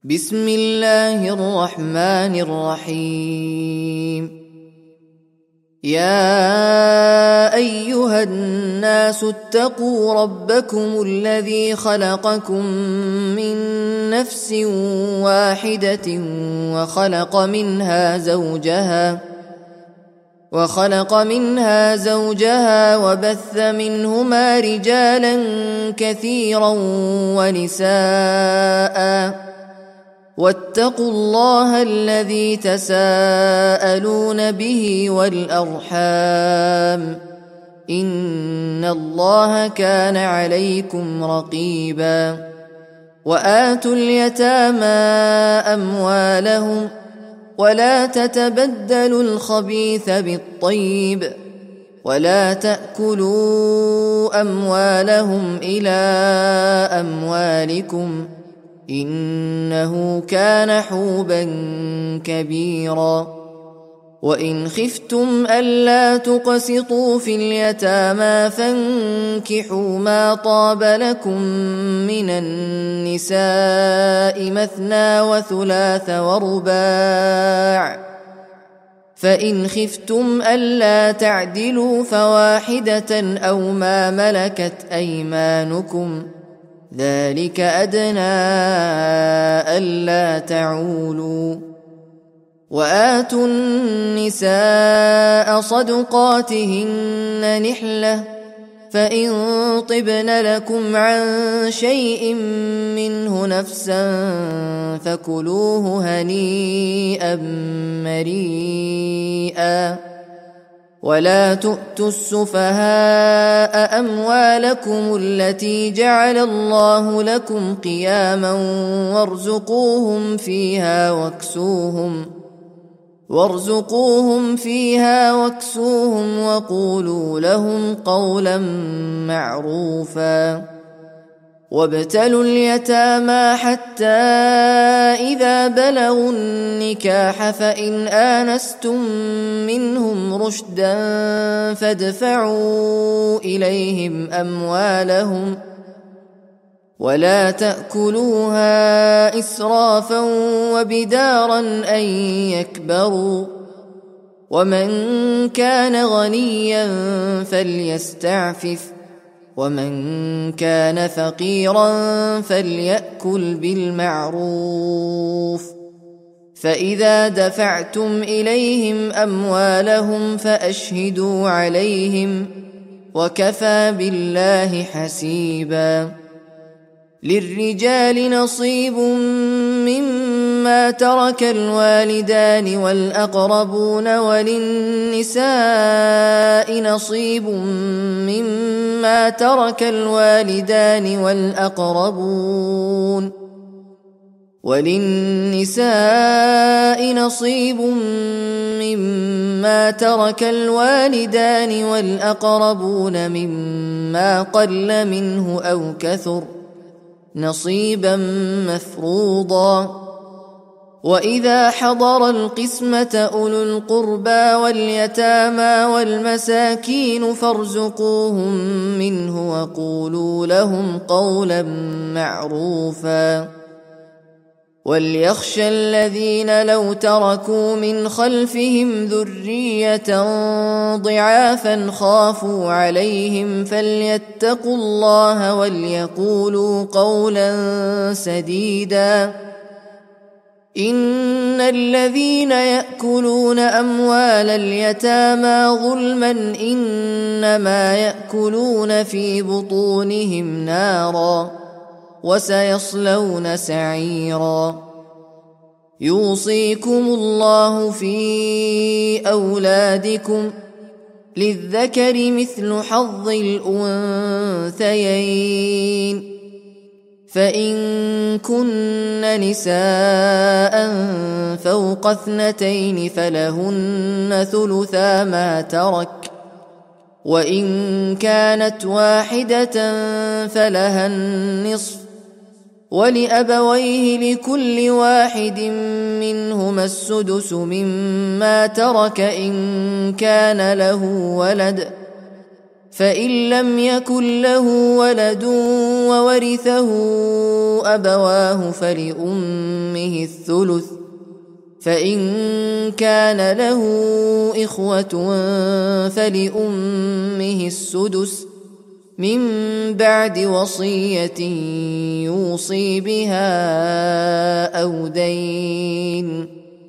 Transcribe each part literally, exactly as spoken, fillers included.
بسم الله الرحمن الرحيم. يا أيها الناس اتقوا ربكم الذي خلقكم من نفس واحدة وخلق منها زوجها وخلق منها زوجها وبث منهما رجالا كثيرا ونساء واتقوا الله الذي تساءلون به والأرحام إن الله كان عليكم رقيبا. وآتوا اليتامى أموالهم ولا تتبدلوا الخبيث بالطيب ولا تأكلوا أموالهم إلى أموالكم إنه كان حوبا كبيرا. وإن خفتم ألا تقسطوا في اليتامى فانكحوا ما طاب لكم من النساء مثنى وثلاث ورباع، فإن خفتم ألا تعدلوا فواحدة أو ما ملكت أيمانكم ذلك أدنى ألا تعولوا. وآتوا النساء صدقاتهن نحلة فإن طبن لكم عن شيء منه نفسا فكلوه هنيئا مريئا. ولا تؤتوا السفهاء أموالكم التي جعل الله لكم قياما وارزقوهم فيها واكسوهم وارزقوهم فيها واكسوهم وقولوا لهم قولا معروفا. وابتلوا اليتامى حتى إذا بلغوا النكاح فإن آنستم منهم رشدا فادفعوا إليهم أموالهم ولا تأكلوها إسرافا وبدارا أن يكبروا. ومن كان غنيا فليستعفف ومن كان فقيرا فليأكل بالمعروف. فإذا دفعتم إليهم أموالهم فأشهدوا عليهم وكفى بالله حسيبا. للرجال نصيب مما ترك الوالدان والأقربون وللنساء نصيب مما ترك الوالدان والأقربون وللنساء نصيب مما ترك الوالدان والأقربون مما قل منه أو كثر نصيبا مفروضا. وإذا حضر القسمة أولو القربى واليتامى والمساكين فارزقوهم منه وقولوا لهم قولا معروفا. وليخشى الذين لو تركوا من خلفهم ذرية ضعافا خافوا عليهم فليتقوا الله وليقولوا قولا سديدا. إن الذين يأكلون أموال اليتامى ظلما إنما يأكلون في بطونهم نارا وسيصلون سعيرا. يوصيكم الله في أولادكم للذكر مثل حظ الأنثيين فإن كن نساء فوق اثنتين فلهن ثلثا ما ترك وإن كانت واحدة فلها النصف ولأبويه لكل واحد منهما السدس مما ترك إن كان له ولد فإن لم يكن له ولد وورثه أبواه فلأمه الثلث، فإن كان له إخوة فلأمه السدس من بعد وصية يوصي بها أو دين.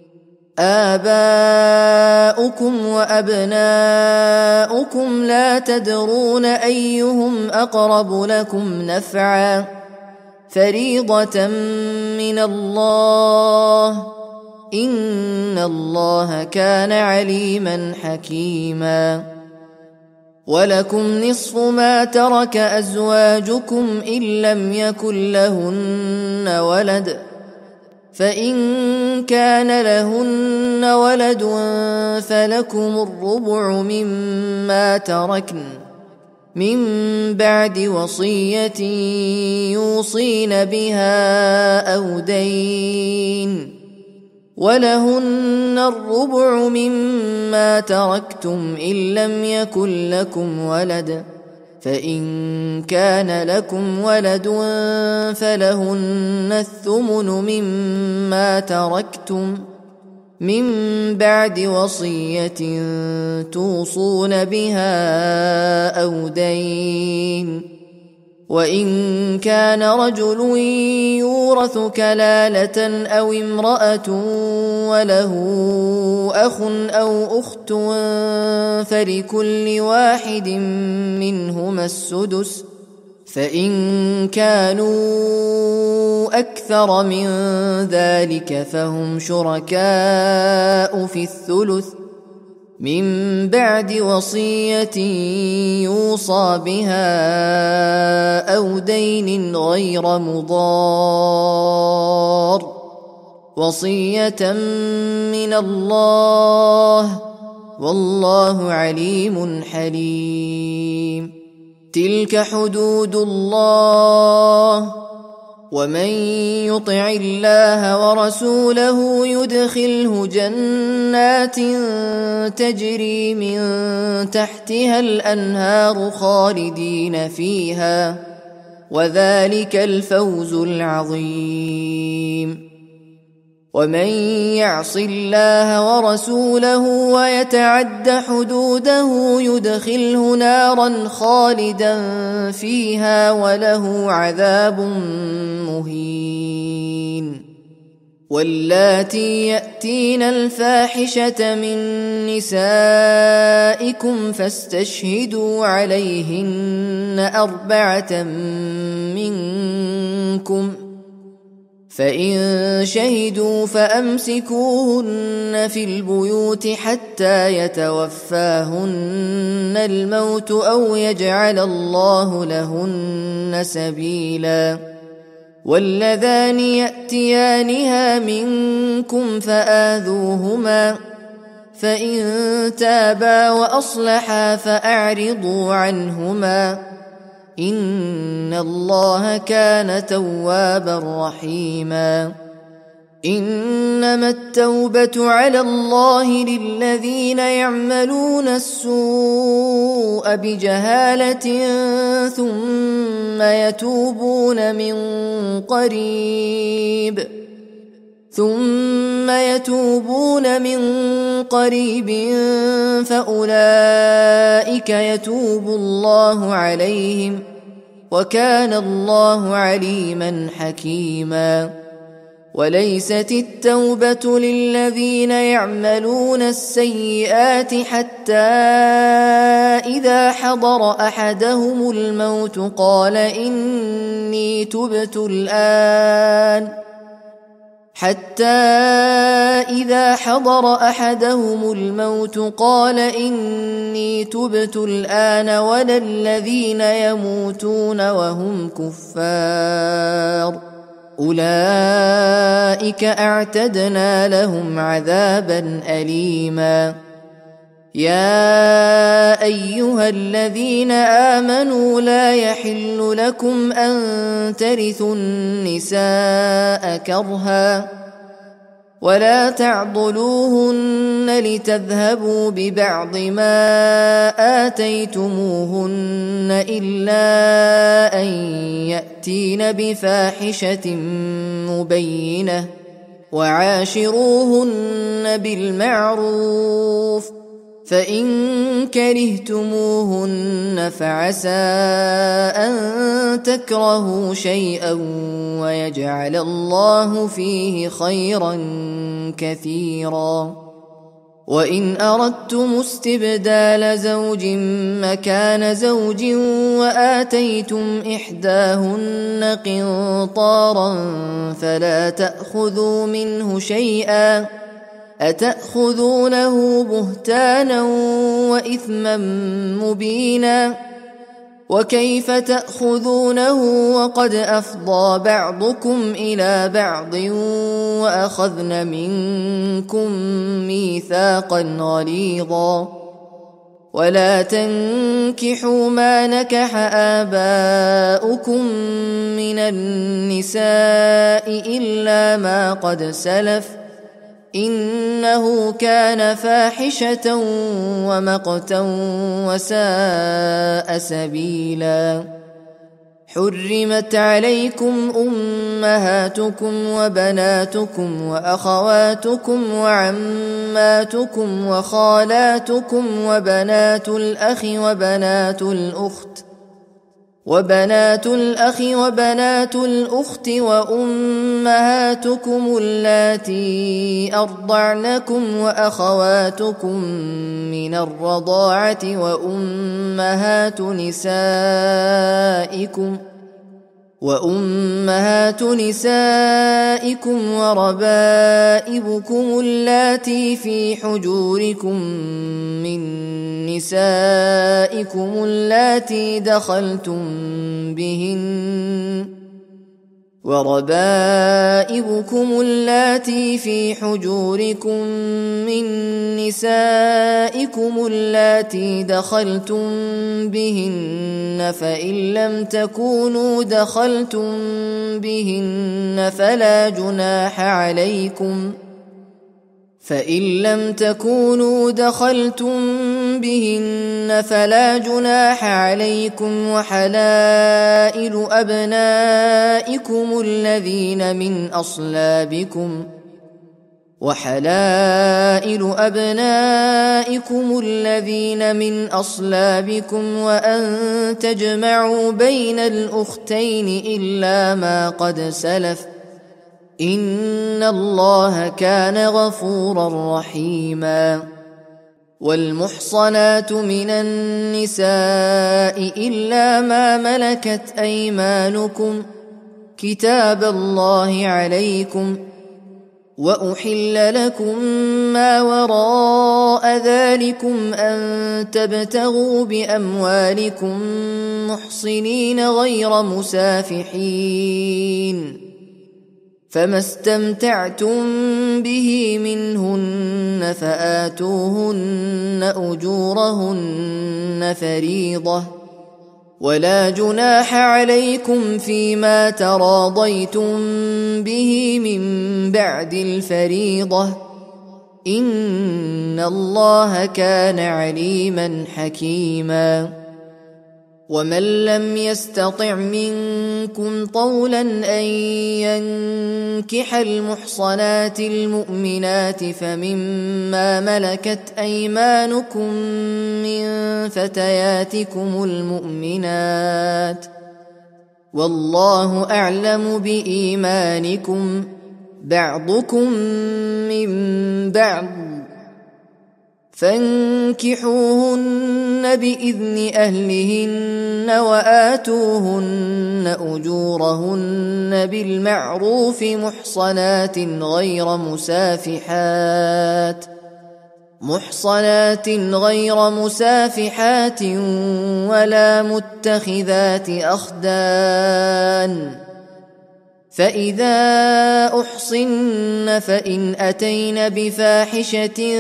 آباؤكم وأبناؤكم لا تدرون أيهم أقرب لكم نفعا، فريضة من الله، إن الله كان عليما حكيما. ولكم نصف ما ترك أزواجكم إن لم يكن لهن ولد، فإن كان لهن ولد فلكم الربع مما تركن من بعد وصية يوصين بها أو دين، ولهن الربع مما تركتم إن لم يكن لكم ولد، فإن كان لكم ولد فلهن الثمن مما تركتم من بعد وصية توصون بها أو دين. وإن كان رجل يورث كلالة أو امرأة وله أخ أو أخت فلكل واحد منهما السدس، فإن كانوا أكثر من ذلك فهم شركاء في الثلث من بعد وصية يوصى بها أو دين غير مضار، وصية من الله، والله عليم حليم. تلك حدود الله، ومن يطع الله ورسوله يدخله جنات تجري من تحتها الأنهار خالدين فيها، وذلك الفوز العظيم. ومن يعص الله ورسوله ويتعد حدوده يدخله نارا خالدا فيها وله عذاب مهين. واللاتي يأتين الفاحشة من نسائكم فاستشهدوا عليهن أربعة منكم، فإن شهدوا فأمسكوهن في البيوت حتى يتوفاهن الموت أو يجعل الله لهن سبيلا. واللذان يأتيانها منكم فآذوهما، فإن تابا وأصلحا فأعرضوا عنهما، إن الله كان توابا رحيما. إنما التوبة على الله للذين يعملون السوء بجهالة ثم يتوبون من قريب ثم يتوبون من قريب فأولئك يتوب الله عليهم، وكان الله عليما حكيما. وليست التوبة للذين يعملون السيئات حتى إذا حضر أحدهم الموت قال إني تبت الآن حتى إذا حضر أحدهم الموت قال إني تبت الآن ولا الذين يموتون وهم كفار، أولئك أعتدنا لهم عذابا أليما. يا أيها الذين آمنوا لا يحل لكم أن ترثوا النساء كرها ولا تعضلوهن لتذهبوا ببعض ما آتيتموهن إلا أن يأتين بفاحشة مبينة وعاشروهن بالمعروف فإن كرهتموهن فعسى أن تكرهوا شيئا ويجعل الله فيه خيرا كثيرا وإن أردتم استبدال زوج مكان زوج وآتيتم إحداهن قنطارا فلا تأخذوا منه شيئا أتأخذونه بهتانا وإثما مبينا وكيف تأخذونه وقد أفضى بعضكم إلى بعض وأخذن منكم ميثاقا غليظا ولا تنكحوا ما نكح آباؤكم من النساء إلا ما قد سلف إنه كان فاحشة ومقتا وساء سبيلا حرمت عليكم أمهاتكم وبناتكم وأخواتكم وعماتكم وخالاتكم وبنات الأخ وبنات الأخت وبنات الأخ وبنات الأخت وأمهاتكم اللاتي أرضعنكم وأخواتكم من الرضاعة وأمهات نسائكم وأمهات نسائكم وربائبكم اللاتي في حجوركم من نسائكم اللاتي دخلتم بهن وربائبكم اللاتي في حجوركم من نسائكم اللاتي دخلتم بهن فإن لم تكونوا دخلتم بهن فلا جناح عليكم فإن لم تكونوا دخلتم بهن فلا جناح عليكم وحلائل أبنائكم الذين من أصلابكم وحلائل أبنائكم الذين من أصلابكم وأن تجمعوا بين الأختين إلا ما قد سلف إن الله كان غفورا رحيما والمحصنات من النساء إلا ما ملكت أيمانكم كتاب الله عليكم وأحل لكم ما وراء ذلكم أن تبتغوا بأموالكم محصنين غير مسافحين فما استمتعتم به منهن فآتوهن أجورهن فريضة ولا جناح عليكم فيما تراضيتم به من بعد الفريضة إن الله كان عليما حكيما ومن لم يستطع منكم طولا أن ينكح المحصنات المؤمنات فمما ملكت أيمانكم من فتياتكم المؤمنات والله أعلم بإيمانكم بعضكم من بعض فانكحوهن بإذن أهلهن وآتوهن أجورهن بالمعروف محصنات غير مسافحات محصنات غير مسافحات ولا متخذات أخدان فإذا أحصن فإن أتين بفاحشة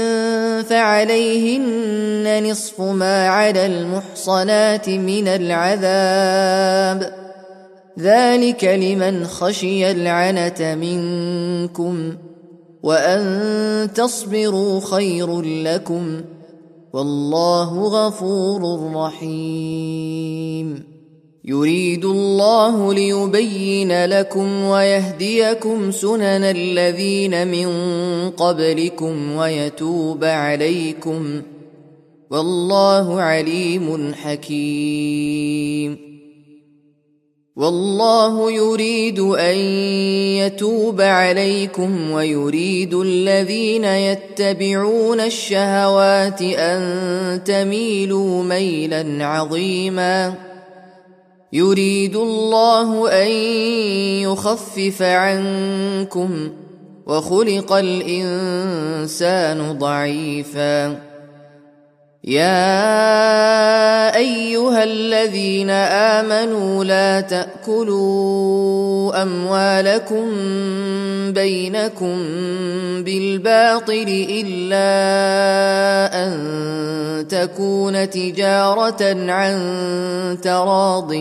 فعليهن نصف ما على المحصنات من العذاب ذلك لمن خشي العنة منكم وأن تصبروا خير لكم والله غفور رحيم. يريد الله ليبين لكم ويهديكم سنن الذين من قبلكم ويتوب عليكم والله عليم حكيم. والله يريد أن يتوب عليكم ويريد الذين يتبعون الشهوات أن تميلوا ميلا عظيما. يريد الله أن يخفف عنكم وخلق الإنسان ضعيفا. يا أيها الذين آمنوا لا تأكلوا أموالكم بينكم بالباطل إلا أن تكون تجارة عن تراض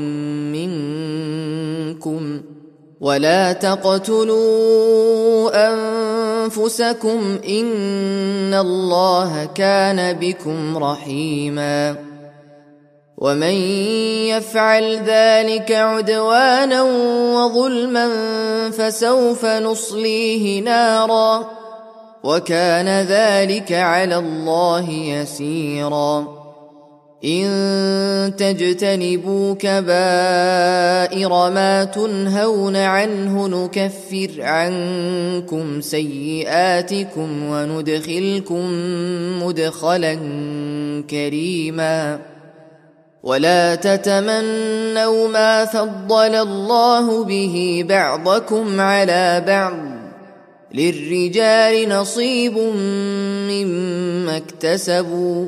منكم ولا تقتلوا أنفسكم إن الله كان بكم رحيما. ومن يفعل ذلك عدوانا وظلما فسوف نصليه نارا وكان ذلك على الله يسيرا. إن تجتنبوا كبائر ما تنهون عنه نكفر عنكم سيئاتكم وندخلكم مدخلا كريما. ولا تتمنوا ما فضل الله به بعضكم على بعض للرجال نصيب مما اكتسبوا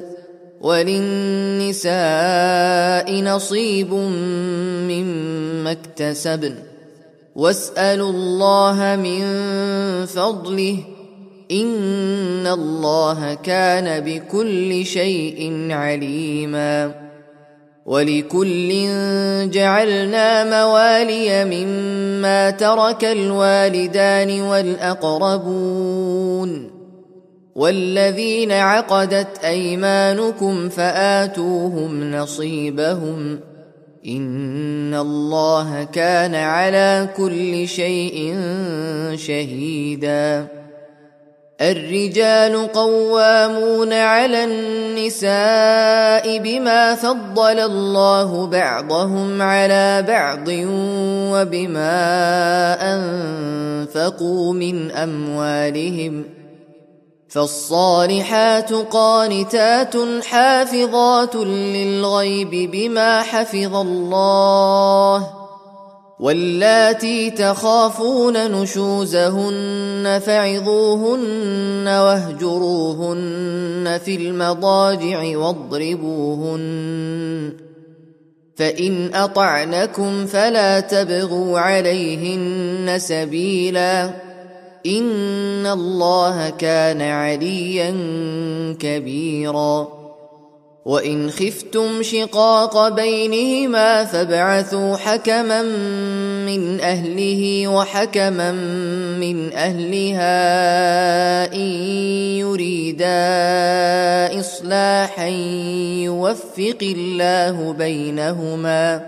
وللنساء نصيب مما اكتسبن واسألوا الله من فضله إن الله كان بكل شيء عليما. ولكل جعلنا موالي مما ترك الوالدان والأقربون والذين عقدت أيمانكم فآتوهم نصيبهم إن الله كان على كل شيء شهيدا. الرجال قوامون على النساء بما فضل الله بعضهم على بعض وبما أنفقوا من أموالهم فالصالحات قانتات حافظات للغيب بما حفظ الله واللاتي تخافون نشوزهن فعظوهن واهجروهن في المضاجع واضربوهن فإن أطعنكم فلا تبغوا عليهن سبيلا إن الله كان عليا كبيرا. وإن خفتم شقاق بينهما فابعثوا حكما من أهله وحكما من أهلها إن يريدا إصلاحا يوفق الله بينهما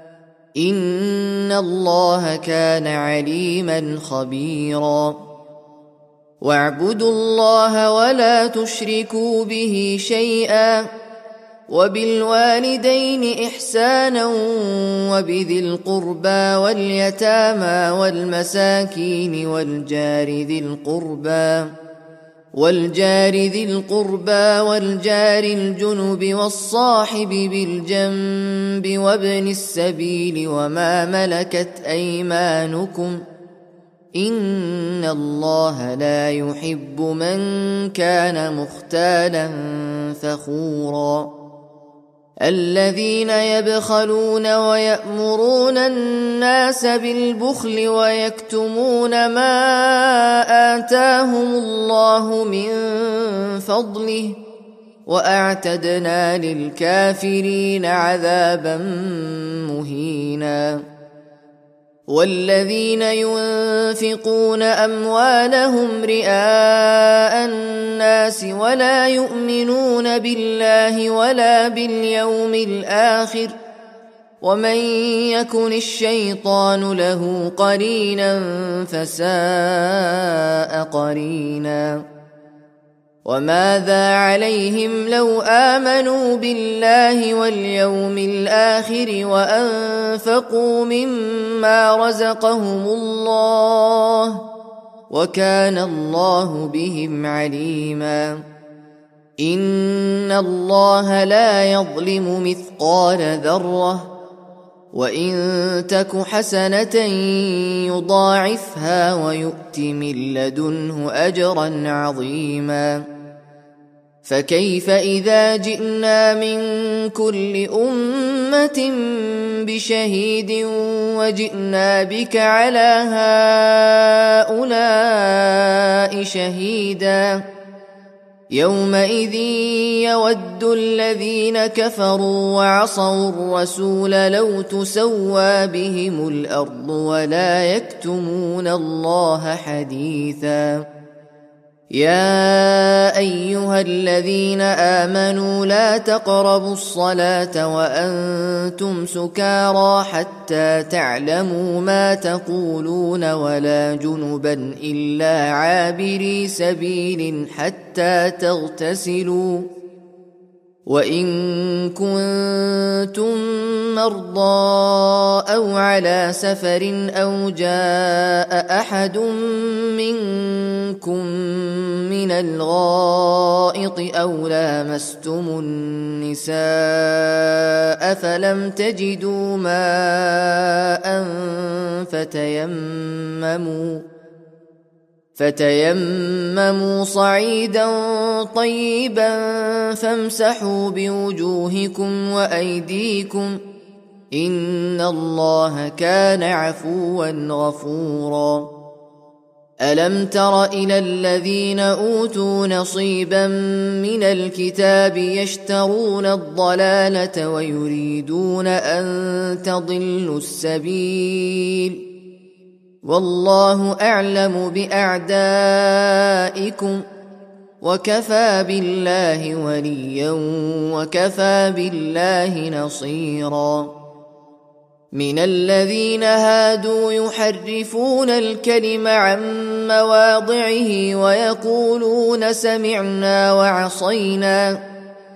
إن الله كان عليما خبيرا. واعبدوا الله ولا تشركوا به شيئا وبالوالدين إحسانا وبذي القربى واليتامى والمساكين والجار ذي القربى والجار ذي القربى والجار الجنب والصاحب بالجنب وابن السبيل وما ملكت أيمانكم إن الله لا يحب من كان مختالا فخورا. الذين يبخلون ويأمرون الناس بالبخل ويكتمون ما آتاهم الله من فضله وأعتدنا للكافرين عذابا مهينا. والذين ينفقون أموالهم رئاء الناس ولا يؤمنون بالله ولا باليوم الآخر ومن يكن الشيطان له قرينا فساء قرينا وماذا عليهم لو آمنوا بالله واليوم الآخر وأنفقوا مما رزقهم الله وكان الله بهم عليما إن الله لا يظلم مثقال ذرة وإن تك حسنة يضاعفها ويؤت من لدنه أجرا عظيما فكيف إذا جئنا من كل أمة بشهيد وجئنا بك على هؤلاء شهيدا يومئذ يود الذين كفروا وعصوا الرسول لو تسوى بهم الأرض ولا يكتمون الله حديثا يا أيها الذين آمنوا لا تقربوا الصلاة وأنتم سكارى حتى تعلموا ما تقولون ولا جنبا إلا عابري سبيل حتى تغتسلوا وإن كنتم مرضى أو على سفر أو جاء أحد منكم من الغائط أو لامستم النساء فلم تجدوا ماء فتيمموا فتيمموا صعيدا طيبا فامسحوا بوجوهكم وأيديكم إن الله كان عفوا غفورا ألم تر إلى الذين أوتوا نصيبا من الكتاب يشترون الضلالة ويريدون أن تضلوا السبيل والله أعلم بأعدائكم وكفى بالله وليا وكفى بالله نصيرا من الذين هادوا يحرفون الكلم عن مواضعه ويقولون سمعنا وعصينا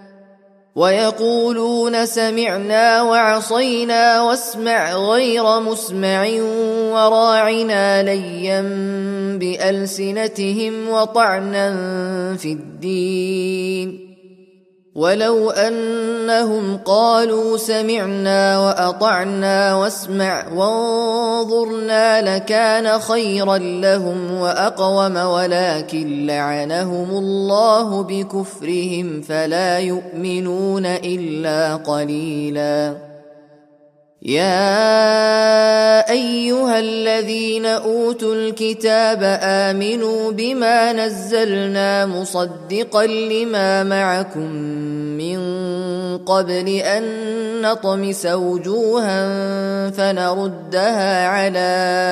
ويقولون سمعنا وعصينا واسمع غير مسمع وراعنا ليا بألسنتهم وطعنا في الدين ولو أنهم قالوا سمعنا وأطعنا واسمع وانظرنا لكان خيرا لهم وأقوم ولكن لعنهم الله بكفرهم فلا يؤمنون إلا قليلا يا أيها الذين أوتوا الكتاب آمنوا بما نزلنا مصدقا لما معكم من قبل أن نطمس وجوها فنردها على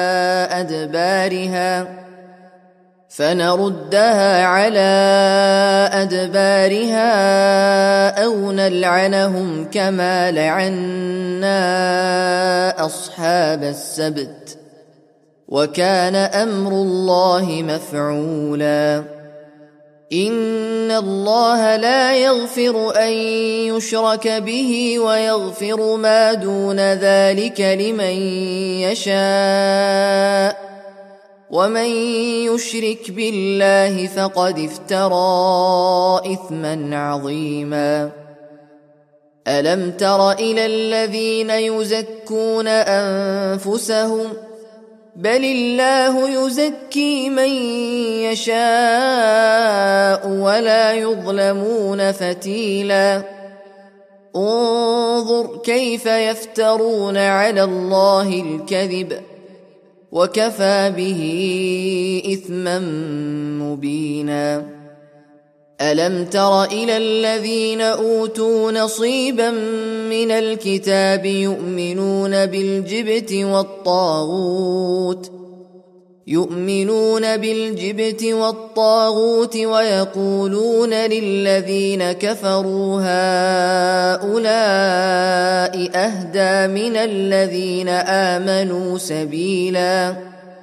أدبارها فنردها على أدبارها أو نلعنهم كما لعنا أصحاب السبت وكان أمر الله مفعولا إن الله لا يغفر أن يشرك به ويغفر ما دون ذلك لمن يشاء ومن يشرك بالله فقد افترى إثما عظيما ألم تر إلى الذين يزكون أنفسهم بل الله يزكي من يشاء ولا يظلمون فتيلا انظر كيف يفترون على الله الكذب وكفى به إثما مبينا ألم تر إلى الذين أوتوا نصيبا من الكتاب يؤمنون بالجبت والطاغوت يؤمنون بالجبت والطاغوت ويقولون للذين كفروا هؤلاء أهدى من الذين آمنوا سبيلا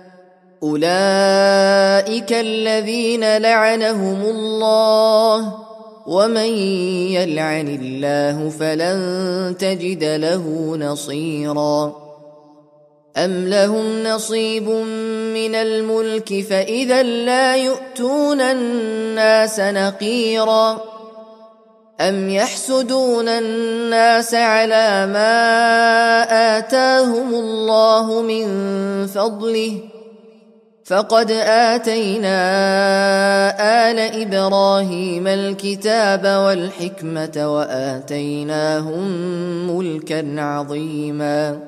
أولئك الذين لعنهم الله ومن يلعن الله فلن تجد له نصيرا أم لهم نصيب من الملك فإذا لا يؤتون الناس نقيرا أم يحسدون الناس على ما آتاهم الله من فضله فقد آتينا آل إبراهيم الكتاب والحكمة وآتيناهم ملكا عظيما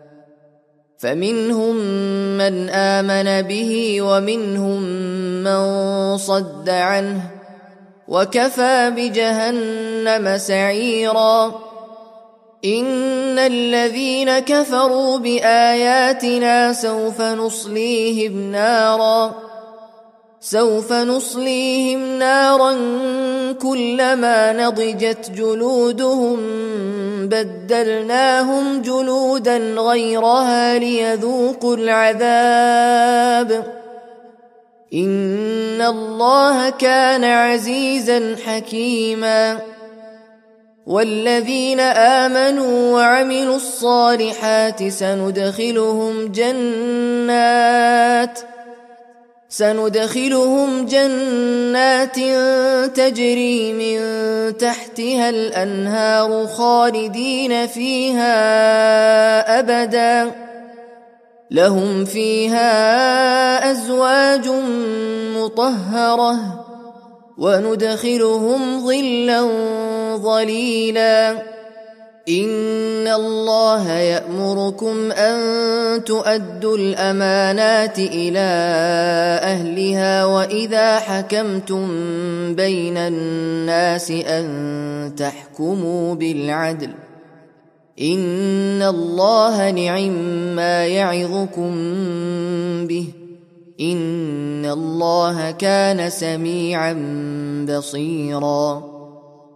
فمنهم من آمن به ومنهم من صد عنه وكفى بجهنم سعيرا إن الذين كفروا بآياتنا سوف نصليهم نارا سوف نصليهم نارا كلما نضجت جلودهم بدلناهم جلودا غيرها ليذوقوا العذاب إن الله كان عزيزا حكيما والذين آمنوا وعملوا الصالحات سندخلهم جنات سندخلهم جنات تجري من تحتها الأنهار خالدين فيها أبدا لهم فيها أزواج مطهرة وندخلهم ظلا ظليلا إن الله يأمركم أن تؤدوا الأمانات إلى أهلها وإذا حكمتم بين الناس أن تحكموا بالعدل إن الله نعما يعظكم به إن الله كان سميعا بصيرا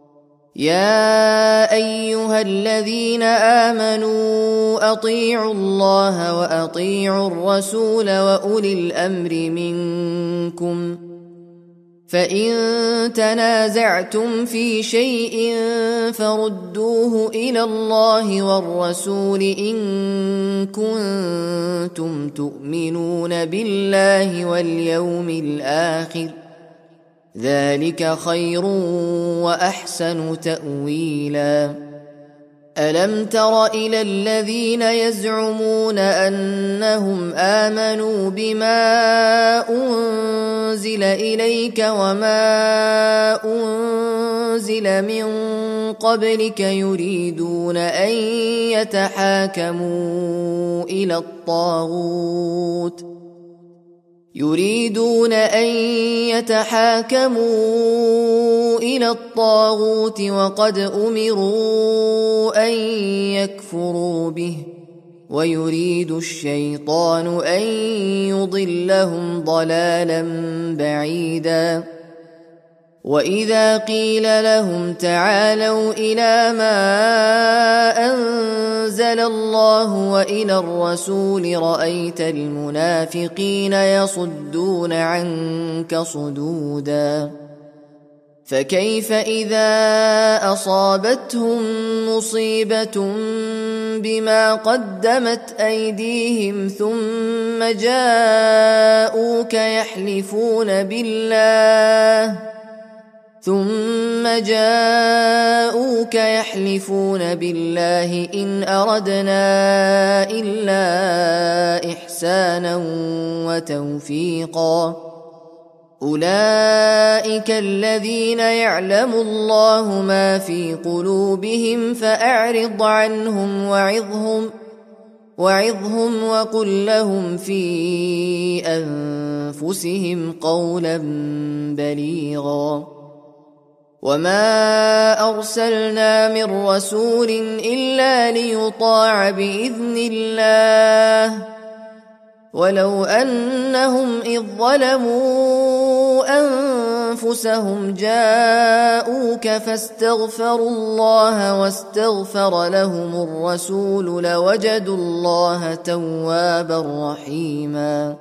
يا أيها الذين آمنوا أطيعوا الله وأطيعوا الرسول وأولي الأمر منكم فإن تنازعتم في شيء فردوه إلى الله والرسول إن كنتم تؤمنون بالله واليوم الآخر ذلك خير وأحسن تأويلا ألم تر إلى الذين يزعمون أنهم آمنوا بما أنزل إليك وما أنزل من قبلك يريدون أن يتحاكموا إلى الطاغوت يريدون أن يتحاكموا إلى الطاغوت وقد أمروا أن يكفروا به ويريد الشيطان أن يضلهم ضلالا بعيدا وإذا قيل لهم تعالوا إلى ما أنزل الله وإلى الرسول رأيت المنافقين يصدون عنك صدودا فكيف إذا أصابتهم مصيبة بما قدمت أيديهم ثم جاءوك يحلفون بالله ثم جاءوك يحلفون بالله إن أردنا إلا إحسانا وتوفيقا أولئك الذين يعلم الله ما في قلوبهم فأعرض عنهم وعظهم وعظهم وقل لهم في أنفسهم قولا بليغا وما أرسلنا من رسول إلا ليطاع بإذن الله ولو أنهم إذ ظلموا أنفسهم جاءوك فاستغفروا الله واستغفر لهم الرسول لوجدوا الله توابا رحيما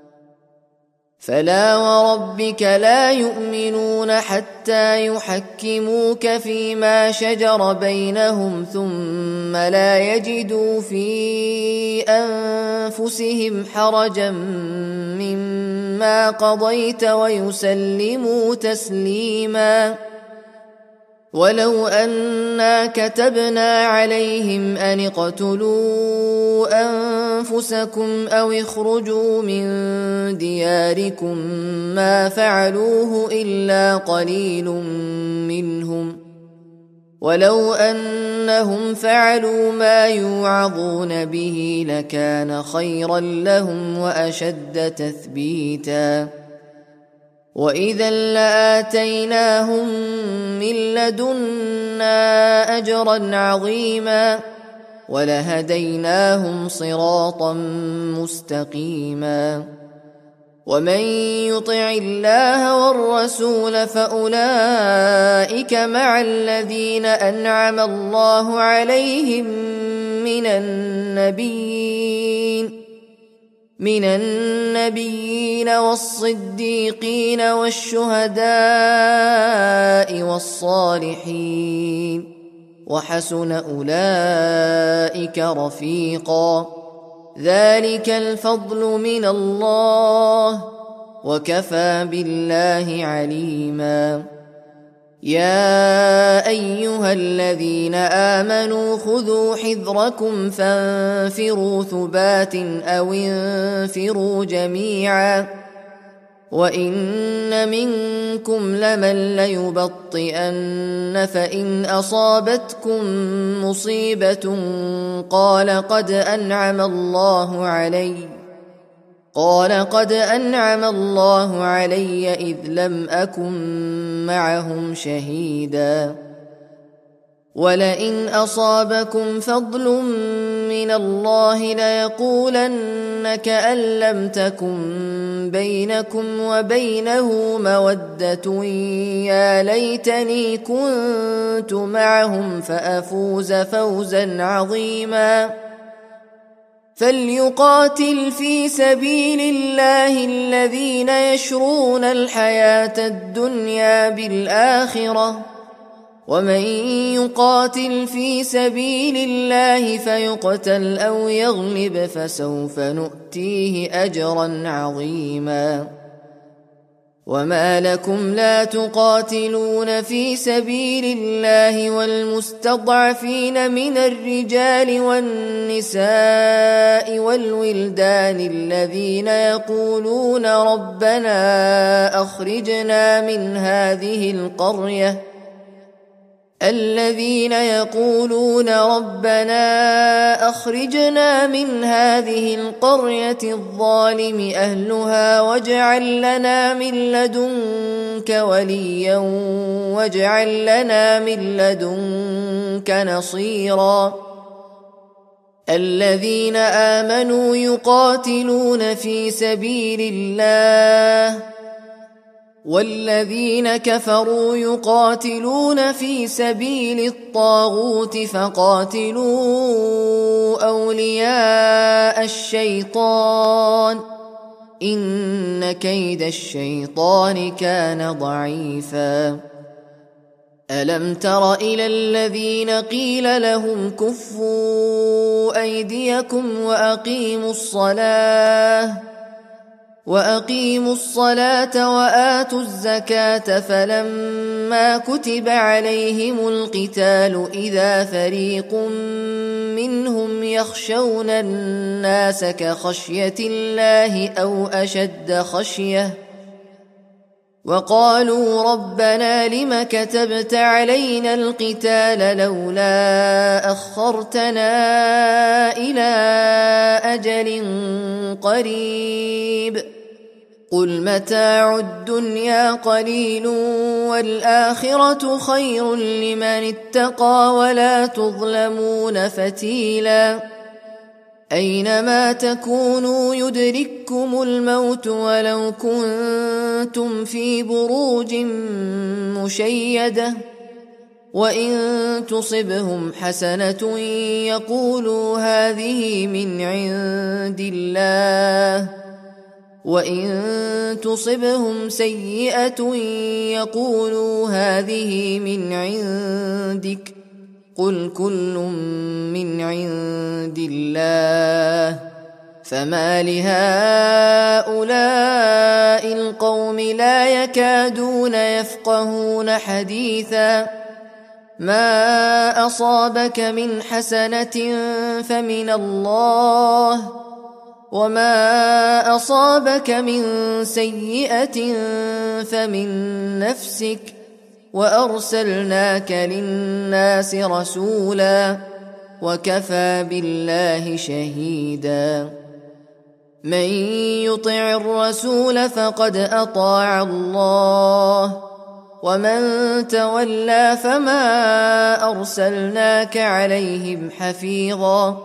فلا وربك لا يؤمنون حتى يحكموك فيما شجر بينهم ثم لا يجدوا في أنفسهم حرجا مما قضيت ويسلموا تسليما ولو أنا كتبنا عليهم أن اقتلوا أنفسكم أو اخرجوا من دياركم ما فعلوه إلا قليل منهم ولو أنهم فعلوا ما يوعظون به لكان خيرا لهم وأشد تثبيتا وإذا لآتيناهم من لدنا أجرا عظيما ولهديناهم صراطا مستقيما ومن يطع الله والرسول فأولئك مع الذين أنعم الله عليهم من النبيين من النبيين والصديقين والشهداء والصالحين وحسن أولئك رفيقا ذلك الفضل من الله وكفى بالله عليما يا أيها الذين آمنوا خذوا حذركم فانفروا ثبات أو انفروا جميعا وإن منكم لمن ليبطئن فإن أصابتكم مصيبة قال قد أنعم الله علي قال قد أنعم الله علي إذ لم أكن معهم شهيدا ولئن أصابكم فضل من الله ليقولن كأن لم تكن بينكم وبينه مودة يا ليتني كنت معهم فأفوز فوزا عظيما فليقاتل في سبيل الله الذين يشرون الحياة الدنيا بالآخرة ومن يقاتل في سبيل الله فيقتل أو يغلب فسوف نؤتيه أجرا عظيما وما لكم لا تقاتلون في سبيل الله والمستضعفين من الرجال والنساء والولدان الذين يقولون ربنا أخرجنا من هذه القرية الذين يقولون ربنا أخرجنا من هذه القرية الظالم أهلها واجعل لنا من لدنك وليا واجعل لنا من لدنك نصيرا الذين آمنوا يقاتلون في سبيل الله والذين كفروا يقاتلون في سبيل الطاغوت فقاتلوا أولياء الشيطان إن كيد الشيطان كان ضعيفا ألم تر إلى الذين قيل لهم كفوا أيديكم وأقيموا الصلاة وأقيموا الصلاة وآتوا الزكاة فلما كتب عليهم القتال إذا فريق منهم يخشون الناس كخشية الله أو أشد خشية وقالوا ربنا لم كتبت علينا القتال لولا أخرتنا إلى أجل قريب قل متاع الدنيا قليل والآخرة خير لمن اتقى ولا تظلمون فتيلا أينما تكونوا يدرككم الموت ولو كنتم في بروج مشيدة وإن تصبهم حسنة يقولوا هذه من عند الله وإن تصبهم سيئة يقولوا هذه من عندك قل كل من عند الله فما لهؤلاء القوم لا يكادون يفقهون حديثا ما أصابك من حسنة فمن الله وما أصابك من سيئة فمن نفسك وأرسلناك للناس رسولا وكفى بالله شهيدا من يطع الرسول فقد أطاع الله ومن تولى فما أرسلناك عليهم حفيظا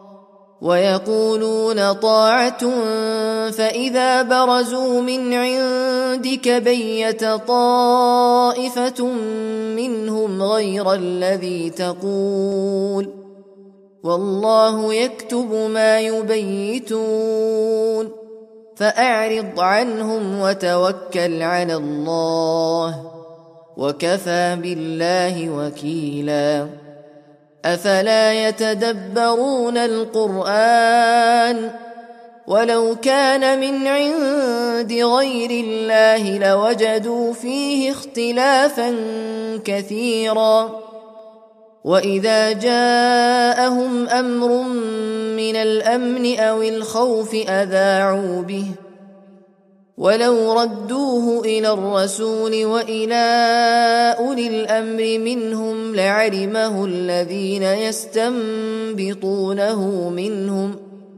ويقولون طاعة فإذا برزوا من عندك بيت طائفة منهم غير الذي تقول والله يكتب ما يبيتون فأعرض عنهم وتوكل على الله وكفى بالله وكيلا أفلا يتدبرون القرآن ولو كان من عند غير الله لوجدوا فيه اختلافا كثيرا وإذا جاءهم أمر من الأمن أو الخوف أذاعوا به ولو ردوه إلى الرسول وإلى أولي الأمر منهم لعلمه الذين يستنبطونه منهم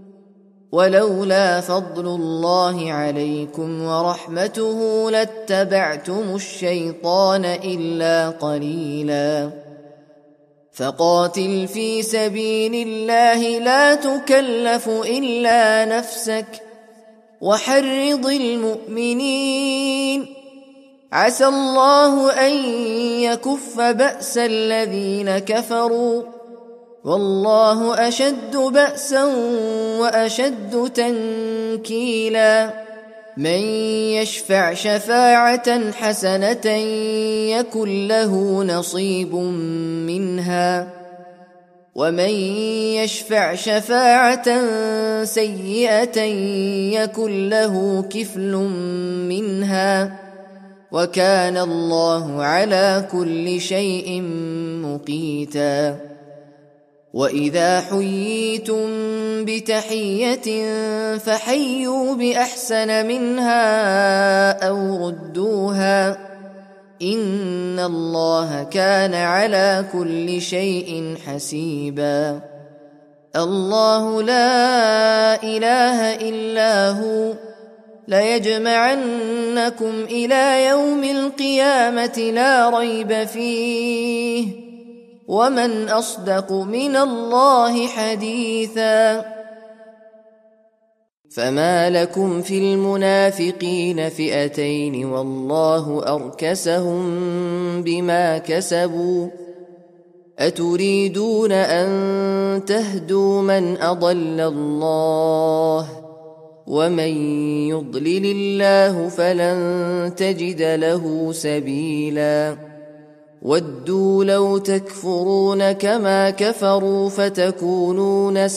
ولولا فضل الله عليكم ورحمته لاتبعتم الشيطان إلا قليلا فقاتل في سبيل الله لا تكلف إلا نفسك وحرض المؤمنين عسى الله أن يكف بأس الذين كفروا والله أشد بأسا وأشد تنكيلا من يشفع شفاعة حسنة يكن له نصيب منها ومن يشفع شفاعة سيئة يكن له كفل منها وكان الله على كل شيء مقيتا وإذا حييتم بتحية فحيوا بأحسن منها أو ردوها إن الله كان على كل شيء حسيبا الله لا إله إلا هو ليجمعنكم إلى يوم القيامة لا ريب فيه ومن أصدق من الله حديثا فما لكم في المنافقين فئتين والله أركسهم بما كسبوا أتريدون أن تهدوا من أضل الله ومن يضلل الله فلن تجد له سبيلا ودوا لو تكفرون كما كفروا فتكونون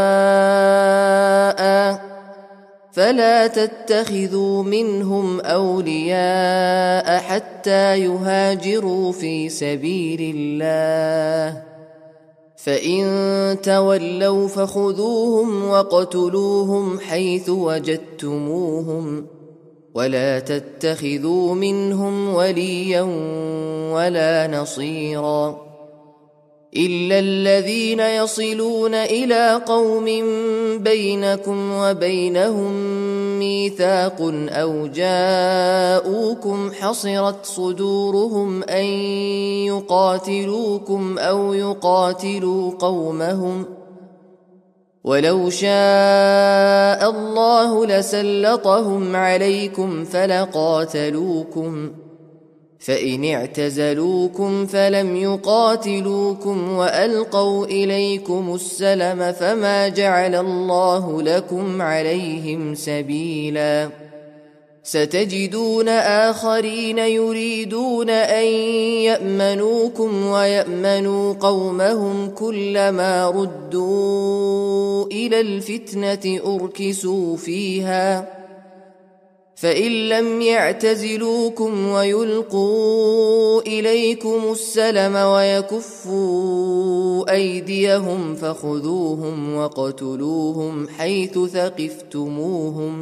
سواء فلا تتخذوا منهم أولياء حتى يهاجروا في سبيل الله فإن تولوا فخذوهم واقتلوهم حيث وجدتموهم ولا تتخذوا منهم وليا ولا نصيرا إلا الذين يصلون إلى قوم بينكم وبينهم ميثاق أو جاءوكم حصرت صدورهم أن يقاتلوكم أو يقاتلوا قومهم ولو شاء الله لسلطهم عليكم فلقاتلوكم فإن اعتزلوكم فلم يقاتلوكم وألقوا إليكم السلم فما جعل الله لكم عليهم سبيلا ستجدون آخرين يريدون أن يأمنوكم ويأمنوا قومهم كلما ردوا إلى الفتنة أركسوا فيها فإن لم يعتزلوكم ويلقوا إليكم السلم ويكفوا أيديهم فخذوهم وقتلوهم حيث ثقفتموهم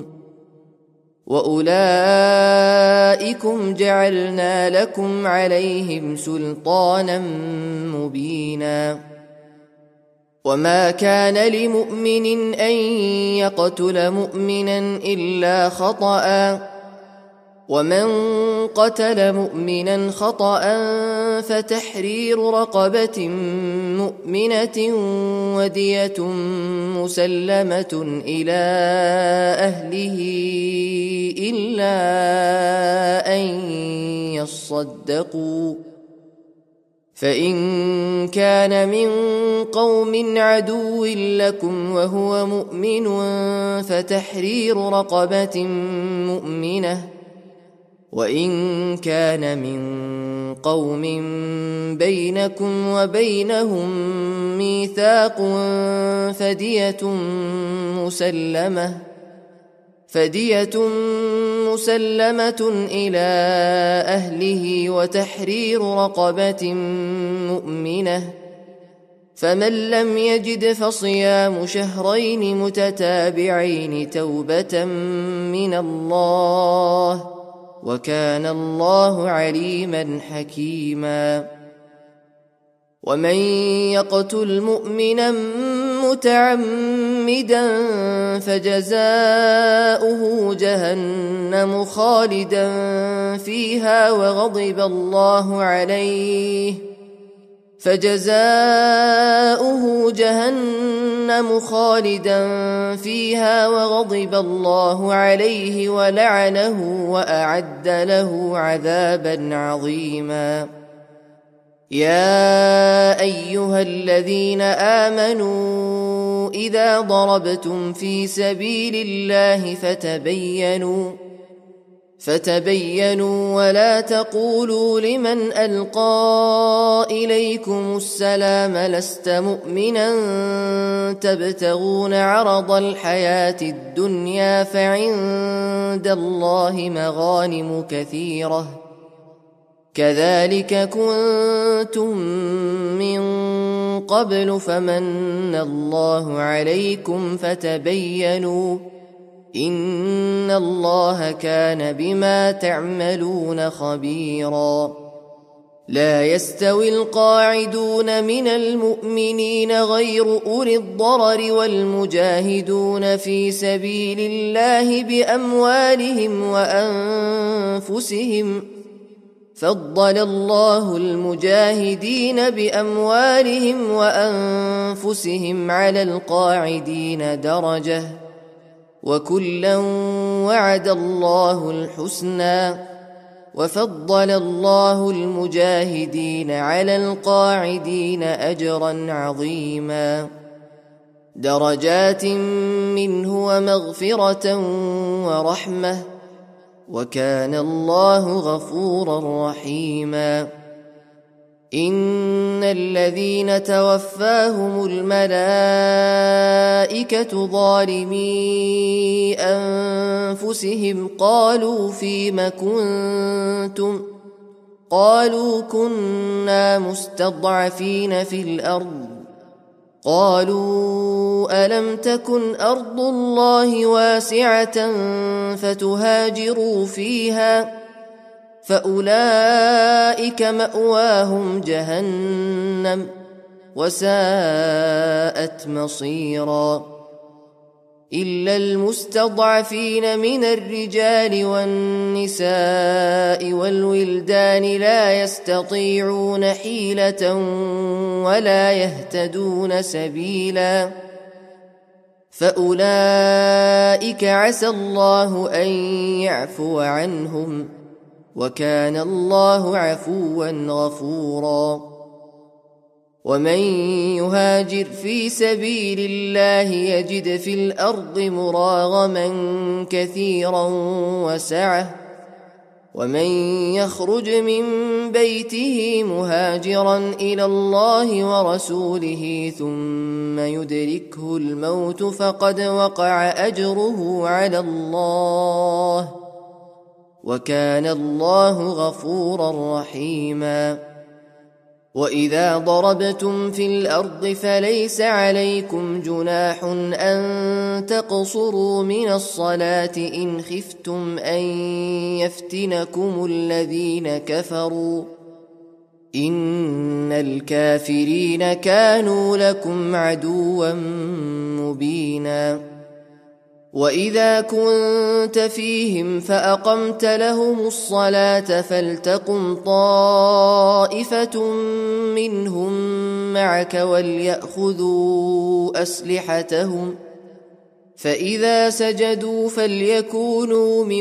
وأولئكم جعلنا لكم عليهم سلطانا مبينا وما كان لمؤمن أن يقتل مؤمنا إلا خطأ ومن قتل مؤمنا خطأ فتحرير رقبة مؤمنة ودية مسلمة إلى أهله إلا أن يصدقوا فإن كان من قوم عدو لكم وهو مؤمن فتحرير رقبة مؤمنة وإن كان من قوم بينكم وبينهم ميثاق فدية مسلمة فدية مسلمة إلى أهله وتحرير رقبة مؤمنة فمن لم يجد فصيام شهرين متتابعين توبة من الله وكان الله عليما حكيما ومن يقتل مؤمنا متعمدا فجزاؤه جهنم خالدا فيها وغضب الله عليه فجزاؤه جهنم خالدا فيها وغضب الله عليه ولعنه وأعد له عذابا عظيما يا أيها الذين آمنوا إذا ضربتم في سبيل الله فتبينوا فتبينوا ولا تقولوا لمن ألقى إليكم السلام لست مؤمنا تبتغون عرض الحياة الدنيا فعند الله مغانم كثيرة كذلك كنتم من قبل فمن الله عليكم فتبينوا إن الله كان بما تعملون خبيرا لا يستوي القاعدون من المؤمنين غير أولي الضرر والمجاهدون في سبيل الله بأموالهم وأنفسهم فضل الله المجاهدين بأموالهم وأنفسهم على القاعدين درجة وكلا وعد الله الحسنى وفضل الله المجاهدين على القاعدين أجرا عظيما درجات منه ومغفرة ورحمة وكان الله غفورا رحيما إن الذين توفاهم الملائكة ظالمي أنفسهم قالوا فيم كنتم قالوا كنا مستضعفين في الأرض قالوا ألم تكن أرض الله واسعة فتهاجروا فيها فأولئك مأواهم جهنم وساءت مصيرا إلا المستضعفين من الرجال والنساء والولدان لا يستطيعون حيلة ولا يهتدون سبيلا فأولئك عسى الله أن يعفو عنهم وكان الله عفوا غفورا ومن يهاجر في سبيل الله يجد في الأرض مراغما كثيرا وسعة ومن يخرج من بيته مهاجرا إلى الله ورسوله ثم يدركه الموت فقد وقع أجره على الله وكان الله غفورا رحيما وإذا ضربتم في الأرض فليس عليكم جناح أن تقصروا من الصلاة إن خفتم أن يفتنكم الذين كفروا إن الكافرين كانوا لكم عدوا مبينا وإذا كنت فيهم فأقمت لهم الصلاة فلتقم طائفة منهم معك وليأخذوا أسلحتهم فإذا سجدوا فليكونوا من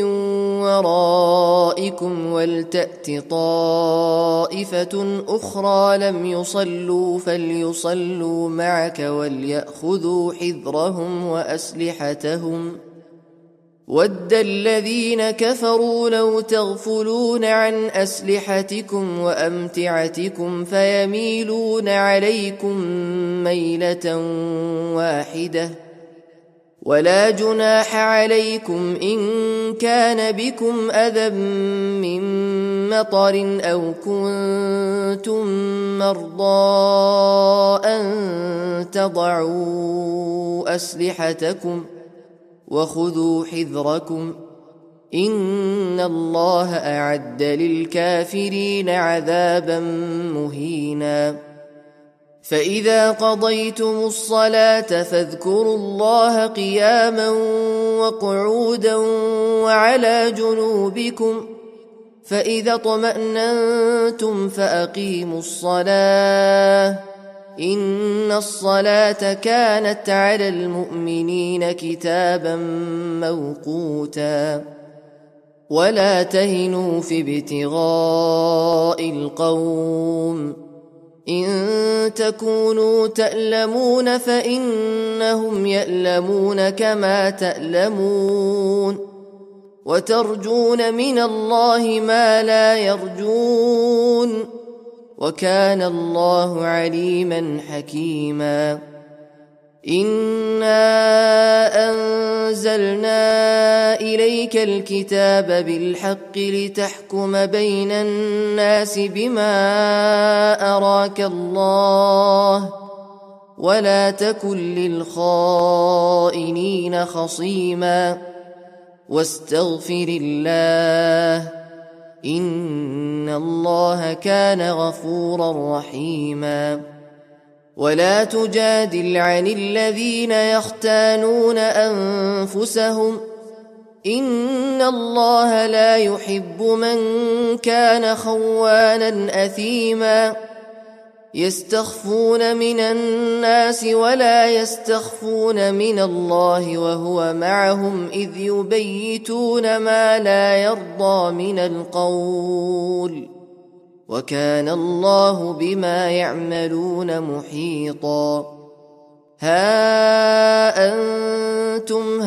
ورائكم ولتأت طائفة أخرى لم يصلوا فليصلوا معك وليأخذوا حذرهم وأسلحتهم ود الذين كفروا لو تغفلون عن أسلحتكم وأمتعتكم فيميلون عليكم ميلة واحدة ولا جناح عليكم إن كان بكم أذى من مطر أو كنتم مرضى أن تضعوا أسلحتكم وخذوا حذركم إن الله أعد للكافرين عذابا مهينا فإذا قضيتم الصلاة فاذكروا الله قياما وقعودا وعلى جنوبكم فإذا اطمأننتم فأقيموا الصلاة إن الصلاة كانت على المؤمنين كتابا موقوتا ولا تهنوا في ابتغاء القوم إن تكونوا تألمون فإنهم يألمون كما تألمون وترجون من الله ما لا يرجون وكان الله عليما حكيما إنا أنزلنا إليك الكتاب بالحق لتحكم بين الناس بما أراك الله ولا تكن للخائنين خصيما واستغفر الله إن الله كان غفورا رحيما ولا تجادل عن الذين يختانون أنفسهم إن الله لا يحب من كان خوانا أثيما يستخفون من الناس ولا يستخفون من الله وهو معهم إذ يبيتون ما لا يرضى من القول وكان الله بما يعملون محيطا ها أنتم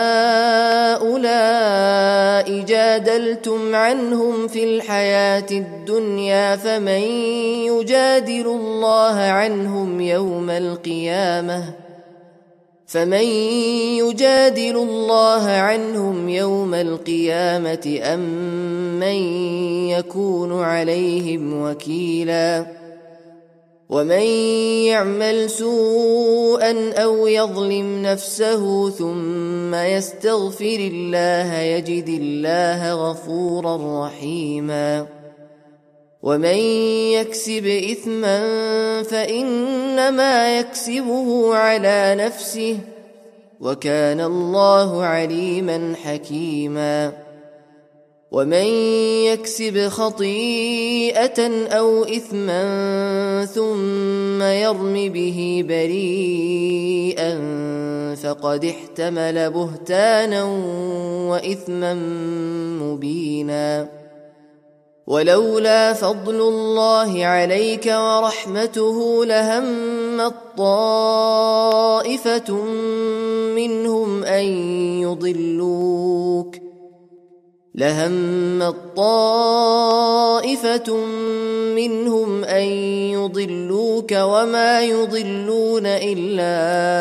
هؤلاء جادلتم عنهم في الحياة الدنيا فمن يجادل الله عنهم يوم القيامة فمن يجادل الله عنهم يوم القيامة أم من يكون عليهم وكيلا ومن يعمل سوءا أو يظلم نفسه ثم يستغفر الله يجد الله غفورا رحيما ومن يكسب إثما فإنما يكسبه على نفسه وكان الله عليما حكيما. ومن يكسب خطيئة أو إثما ثم يرم به بريئا فقد احتمل بهتانا وإثما مبينا. ولولا فضل الله عليك ورحمته لهمت طائفة منهم أن يضلوك لهمت طائفة منهم أن يضلوك وما يضلون إلا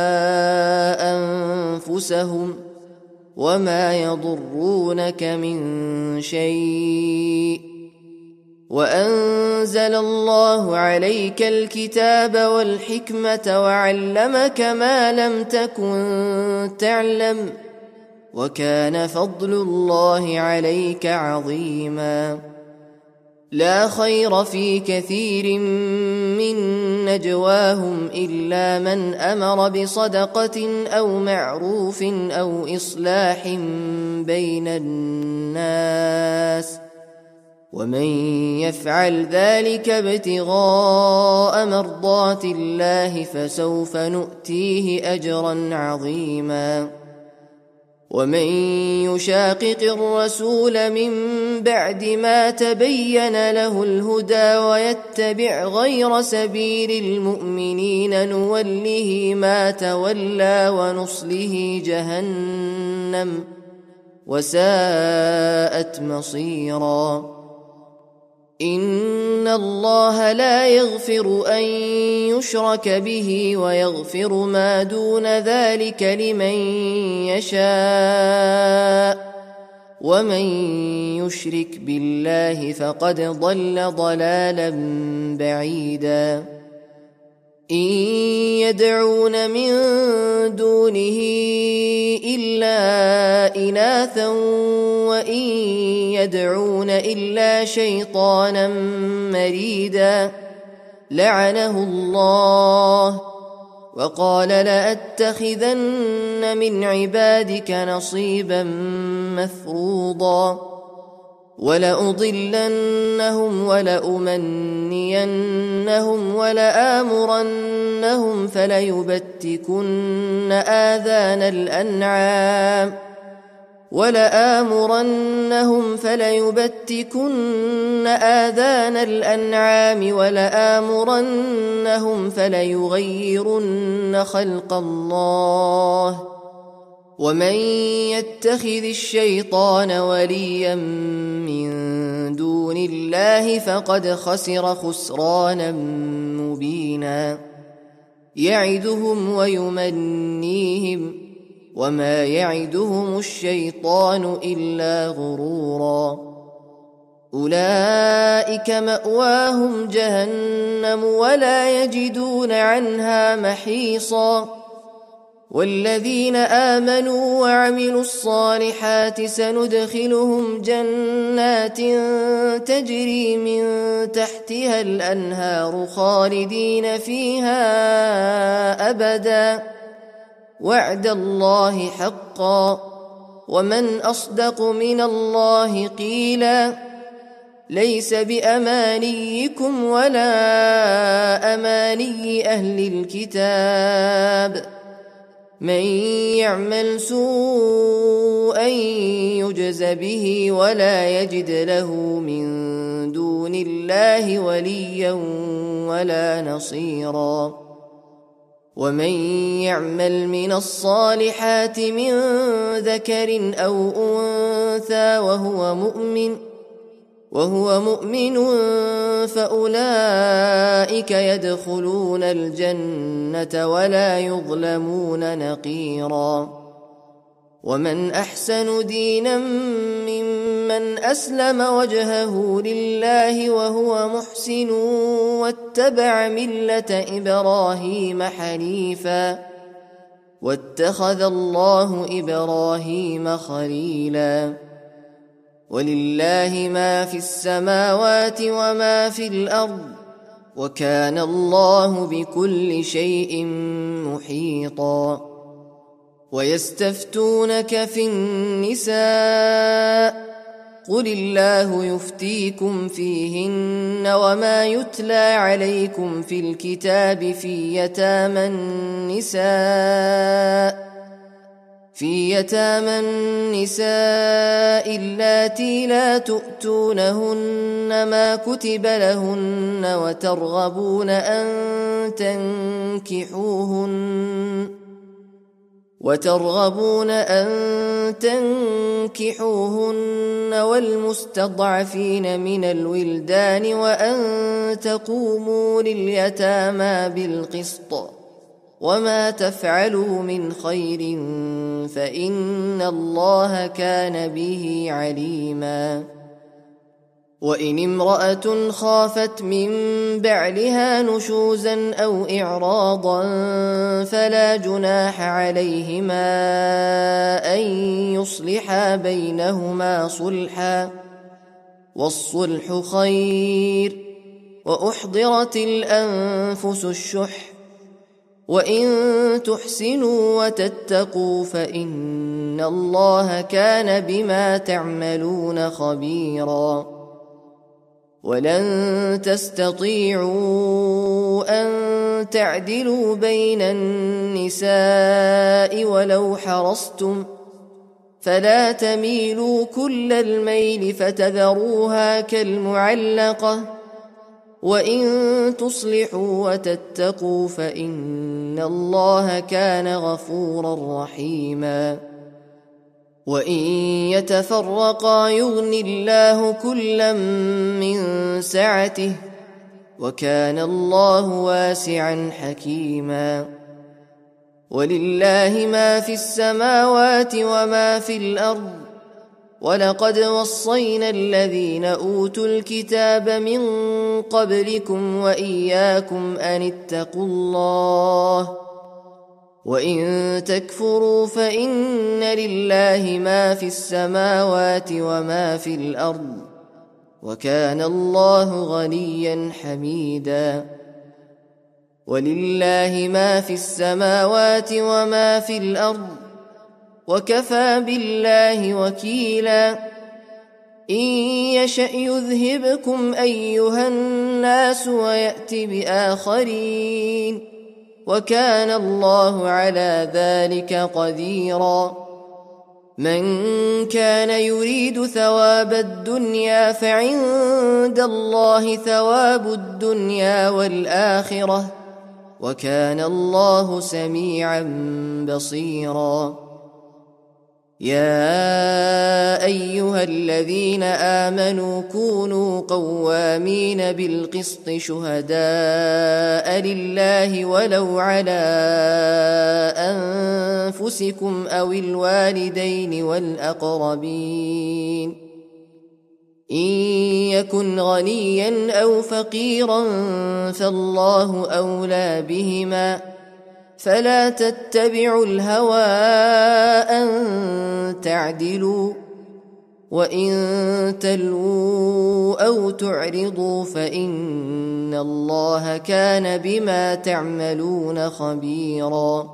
أنفسهم وما يضرونك من شيء. وأنزل الله عليك الكتاب والحكمة وعلمك ما لم تكن تعلم وكان فضل الله عليك عظيما. لا خير في كثير من نجواهم إلا من أمر بصدقة أو معروف أو إصلاح بين الناس ومن يفعل ذلك ابتغاء مرضات الله فسوف نؤتيه أجرا عظيما. ومن يشاقق الرسول من بعد ما تبين له الهدى ويتبع غير سبيل المؤمنين نوله ما تولى ونصله جهنم وساءت مصيرا. إن الله لا يغفر أن يشرك به ويغفر ما دون ذلك لمن يشاء ومن يشرك بالله فقد ضل ضلالا بعيدا. إن يدعون من دونه إلا إناثا وإن يدعون إلا شيطانا مريدا لعنه الله وقال لأتخذن من عبادك نصيبا مفروضا ولأضلنهم ولأمنينهم ولآمرنهم فليبتكن آذان الأنعام ولآمرنهم فليبتكن آذان الأنعام ولآمرنهم فليغيرن خلق الله ومن يتخذ الشيطان وليا من دون الله فقد خسر خسرانا مبينا. يعدهم ويمنيهم وما يعدهم الشيطان إلا غرورا. أولئك مأواهم جهنم ولا يجدون عنها محيصا. والذين آمنوا وعملوا الصالحات سندخلهم جنات تجري من تحتها الأنهار خالدين فيها أبدا وعد الله حقا ومن أصدق من الله قيلا. ليس بأمانيكم ولا أماني أهل الكتاب من يعمل سوءا يجز به ولا يجد له من دون الله وليا ولا نصيرا. ومن يعمل من الصالحات من ذكر أو أنثى وهو مؤمن وهو مؤمن فأولئك يدخلون الجنة ولا يظلمون نقيرا. ومن أحسن دينا ممن أسلم وجهه لله وهو محسن واتبع ملة إبراهيم حنيفا واتخذ الله إبراهيم خليلا. ولله ما في السماوات وما في الأرض وكان الله بكل شيء محيطا. ويستفتونك في النساء قل الله يفتيكم فيهن وما يتلى عليكم في الكتاب في يتامى النساء في يتامى النساء اللاتي لا تؤتونهن ما كتب لهن وترغبون أن تنكحوهن وترغبون أن تنكحوهن والمستضعفين من الولدان وأن تقوموا لليتامى بالقسط وما تفعلوا من خير فإن الله كان به عليما وإن امرأة خافت من بعلها نشوزا أو إعراضا فلا جناح عليهما أن يصلحا بينهما صلحا والصلح خير وأحضرت الأنفس الشح وإن تحسنوا وتتقوا فإن الله كان بما تعملون خبيرا ولن تستطيعوا أن تعدلوا بين النساء ولو حرصتم فلا تميلوا كل الميل فتذروها كالمعلقة وإن تصلحوا وتتقوا فإن الله كان غفورا رحيما وإن يتفرقا يغن الله كلا من سعته وكان الله واسعا حكيما ولله ما في السماوات وما في الأرض ولقد وصينا الذين أوتوا الكتاب من قبلكم وإياكم أن اتقوا الله وإن تكفروا فإن لله ما في السماوات وما في الأرض وكان الله غنيا حميدا ولله ما في السماوات وما في الأرض وكفى بالله وكيلا إن يشأ يذهبكم أيها الناس ويأت بآخرين وكان الله على ذلك قديرا من كان يريد ثواب الدنيا فعند الله ثواب الدنيا والآخرة وكان الله سميعا بصيرا يا أيها الذين آمنوا كونوا قوامين بالقسط شهداء لله ولو على أنفسكم أو الوالدين والأقربين إن يكن غنيا أو فقيرا فالله أولى بهما فلا تتبعوا الهوى أن تعدلوا وإن تلووا أو تعرضوا فإن الله كان بما تعملون خبيرا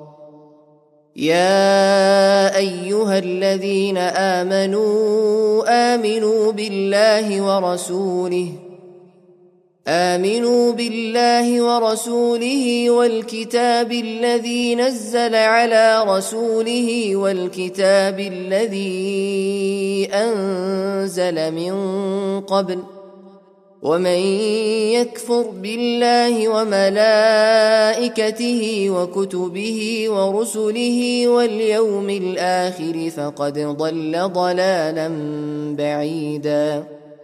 يا أيها الذين آمنوا آمنوا بالله ورسوله آمنوا بالله ورسوله والكتاب الذي نزل على رسوله والكتاب الذي أنزل من قبل ومن يكفر بالله وملائكته وكتبه ورسله واليوم الآخر فقد ضل ضلالا بعيدا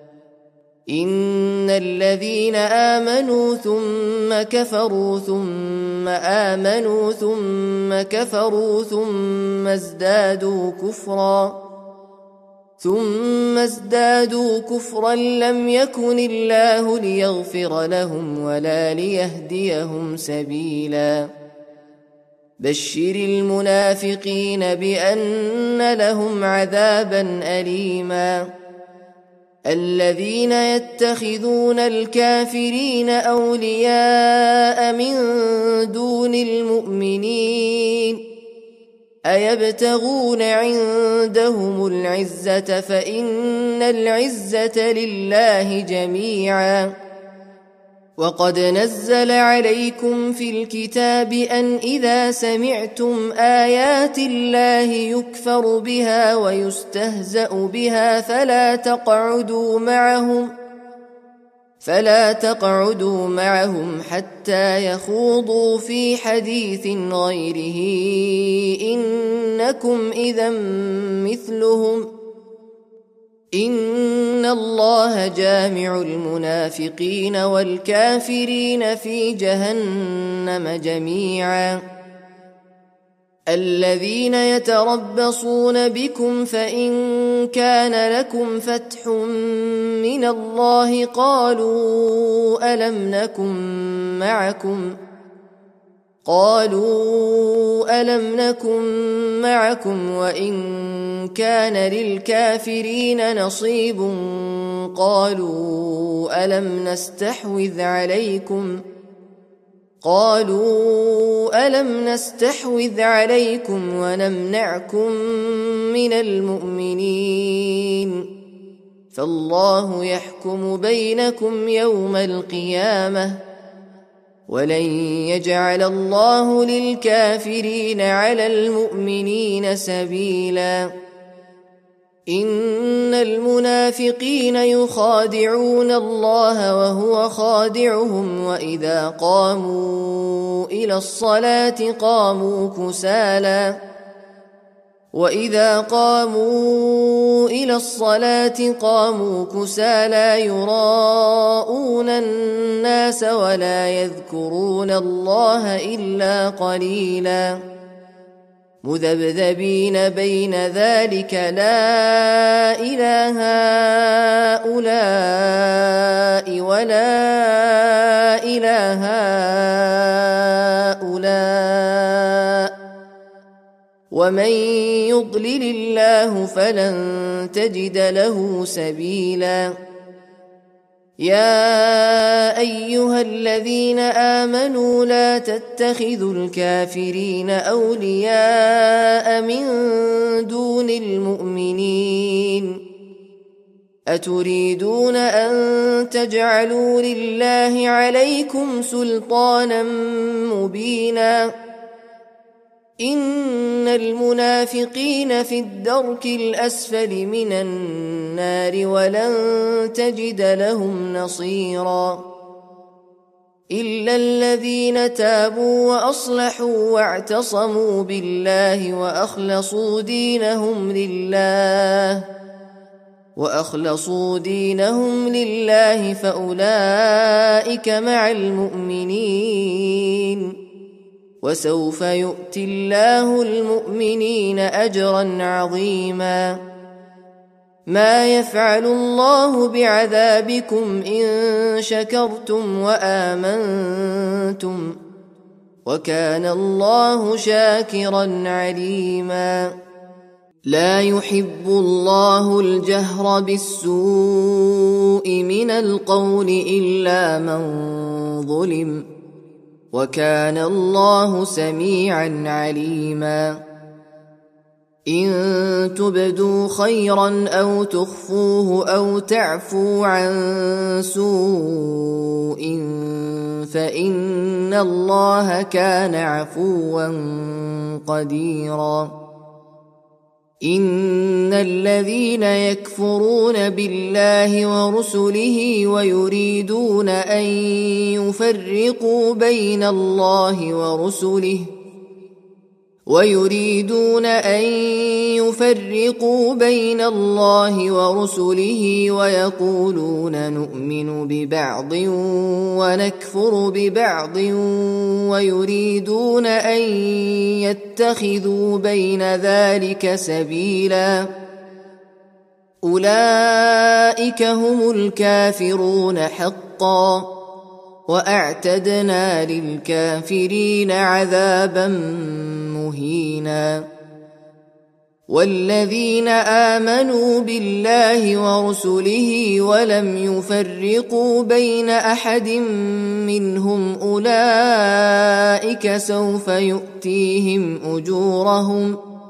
إن الذين آمنوا ثم كفروا ثم آمنوا ثم كفروا ثم ازدادوا كفرا ثم ازدادوا كفرا لم يكن الله ليغفر لهم ولا ليهديهم سبيلا بشر المنافقين بأن لهم عذابا أليما الذين يتخذون الكافرين أولياء من دون المؤمنين أيبتغون عندهم العزة فإن العزة لله جميعا. وقد نزل عليكم في الكتاب أن إذا سمعتم آيات الله يكفر بها ويستهزأ بها فلا تقعدوا معهم فلا تقعدوا معهم حتى يخوضوا في حديث غيره إنكم إذا مثلهم إن الله جامع المنافقين والكافرين في جهنم جميعا. الذين يتربصون بكم فإن كان لكم فتح من الله قالوا ألم نكن معكم قالوا ألم نكن معكم وإن كان للكافرين نصيب قالوا ألم نستحوذ عليكم قالوا ألم نستحوذ عليكم ونمنعكم من المؤمنين فالله يحكم بينكم يوم القيامة ولن يجعل الله للكافرين على المؤمنين سبيلا. إن المنافقين يخادعون الله وهو خادعهم وإذا قاموا إلى الصلاة قاموا كسالى وإذا قاموا إلى الصلاة قاموا كسالى يراءون الناس ولا يذكرون الله إلا قليلا مذبذبين بين ذلك لا إله هؤلاء ولا إله هؤلاء ومن يضلل الله فلن تجد له سبيلا. يا أيها الذين آمنوا لا تتخذوا الكافرين أولياء من دون المؤمنين أتريدون أن تجعلوا لله عليكم سلطانا مبينا إن المنافقين في الدرك الأسفل من النار ولن تجد لهم نصيرا إلا الذين تابوا وأصلحوا واعتصموا بالله وأخلصوا دينهم لله وأخلصوا دينهم لله فأولئك مع المؤمنين وسوف يؤتي الله المؤمنين أجرا عظيما. ما يفعل الله بعذابكم إن شكرتم وآمنتم وكان الله شاكرا عليما. لا يحب الله الجهر بالسوء من القول إلا من ظلم وكان الله سميعا عليما. إن تبدوا خيرا أو تخفوه أو تعفوا عن سوء فإن الله كان عفوا قديرا. إن الذين يكفرون بالله ورسله ويريدون أن يفرقوا بين الله ورسله ويريدون أن يفرقوا بين الله ورسله ويقولون نؤمن ببعض ونكفر ببعض ويريدون أن يتخذوا بين ذلك سبيلا أولئك هم الكافرون حقا وأعتدنا للكافرين عذابا مهينا. والذين آمنوا بالله ورسله ولم يفرقوا بين أحد منهم أولئك سوف يؤتيهم أجورهم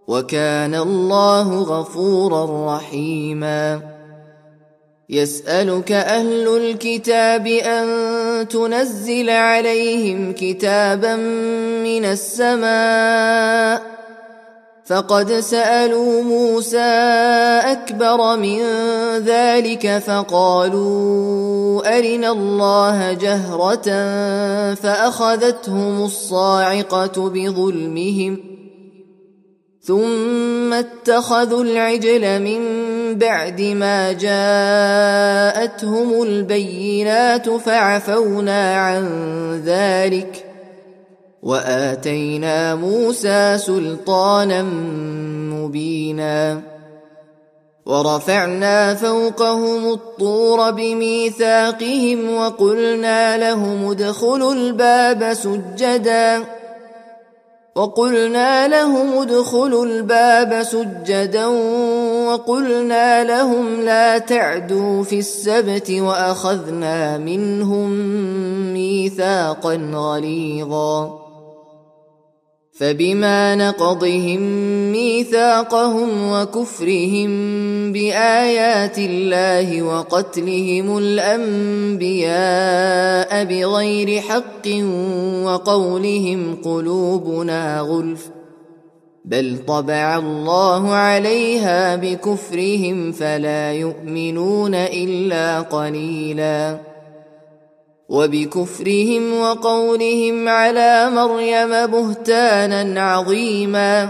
وكان الله غفورا رحيما. يسألك أهل الكتاب أن تنزل عليهم كتابا من السماء، فقد سألوا موسى أكبر من ذلك فقالوا أرنا الله جهرة فأخذتهم الصاعقة بظلمهم ثم اتخذوا العجل من بعد ما جاءتهم البينات فعفونا عن ذلك وآتينا موسى سلطانا مبينا. ورفعنا فوقهم الطور بميثاقهم وقلنا لهم ادخلوا الباب سجدا وقلنا لهم ادخلوا الباب سجدا وقلنا لهم لا تعدوا في السبت وأخذنا منهم ميثاقا غليظا. فبما نقضهم ميثاقهم وكفرهم بآيات الله وقتلهم الأنبياء بغير حق وقولهم قلوبنا غلف بل طبع الله عليها بكفرهم فلا يؤمنون إلا قليلا. وبكفرهم وقولهم على مريم بهتانا عظيما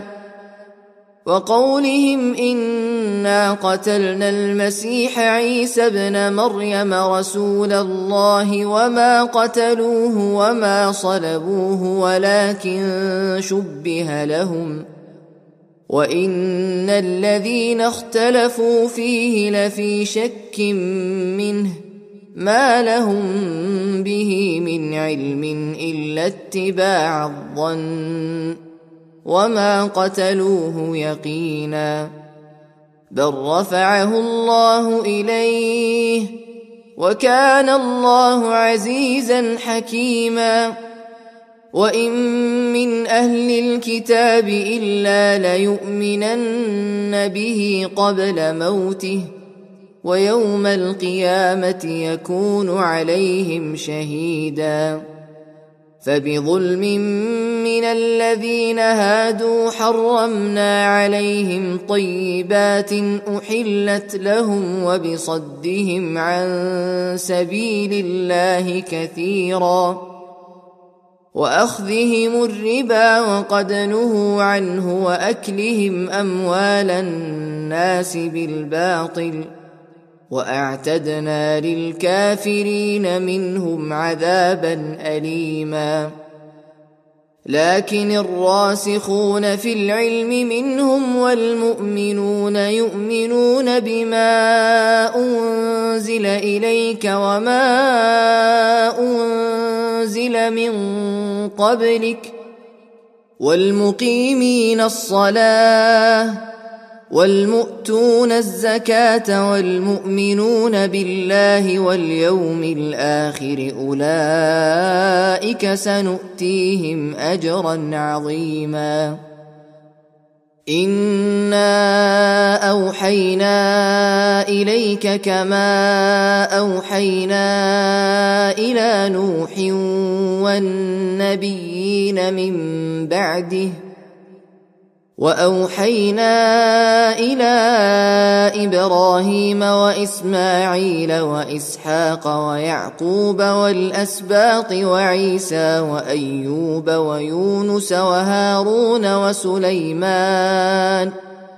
وقولهم إنا قتلنا المسيح عيسى ابن مريم رسول الله وما قتلوه وما صلبوه ولكن شبه لهم وإن الذين اختلفوا فيه لفي شك منه ما لهم به من علم إلا اتباع الظن وما قتلوه يقينا بل رفعه الله إليه وكان الله عزيزا حكيما. وإن من أهل الكتاب إلا ليؤمنن به قبل موته ويوم القيامة يكون عليهم شهيدا. فبظلم من الذين هادوا حرمنا عليهم طيبات أحلت لهم وبصدهم عن سبيل الله كثيرا وأخذهم الربا وقد نهوا عنه وأكلهم أموال الناس بالباطل وأعتدنا للكافرين منهم عذابا أليما. لكن الراسخون في العلم منهم والمؤمنون يؤمنون بما أنزل إليك وما أنزل من قبلك والمقيمين الصلاة والمؤتون الزكاة والمؤمنون بالله واليوم الآخر أولئك سنؤتيهم أجرا عظيما. إنا أوحينا إليك كما أوحينا إلى نوح والنبيين من بعده وأوحينا إلى إبراهيم وإسماعيل وإسحاق ويعقوب والأسباط وعيسى وأيوب ويونس وهارون وسليمان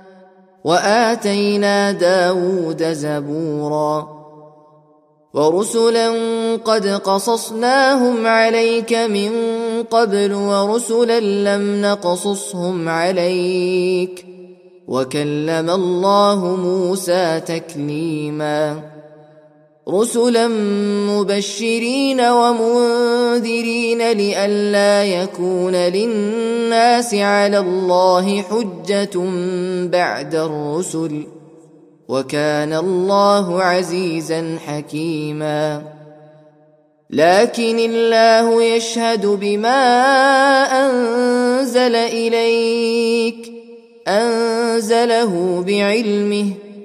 وآتينا داود زبورا. ورسلا قد قصصناهم عليك من قبل ورسلا لم نقصصهم عليك وكلم الله موسى تكليما. رسلا مبشرين ومنذرين لئلا يكون للناس على الله حجة بعد الرسل وكان الله عزيزا حكيما. لكن الله يشهد بما أنزل إليك أنزله بعلمه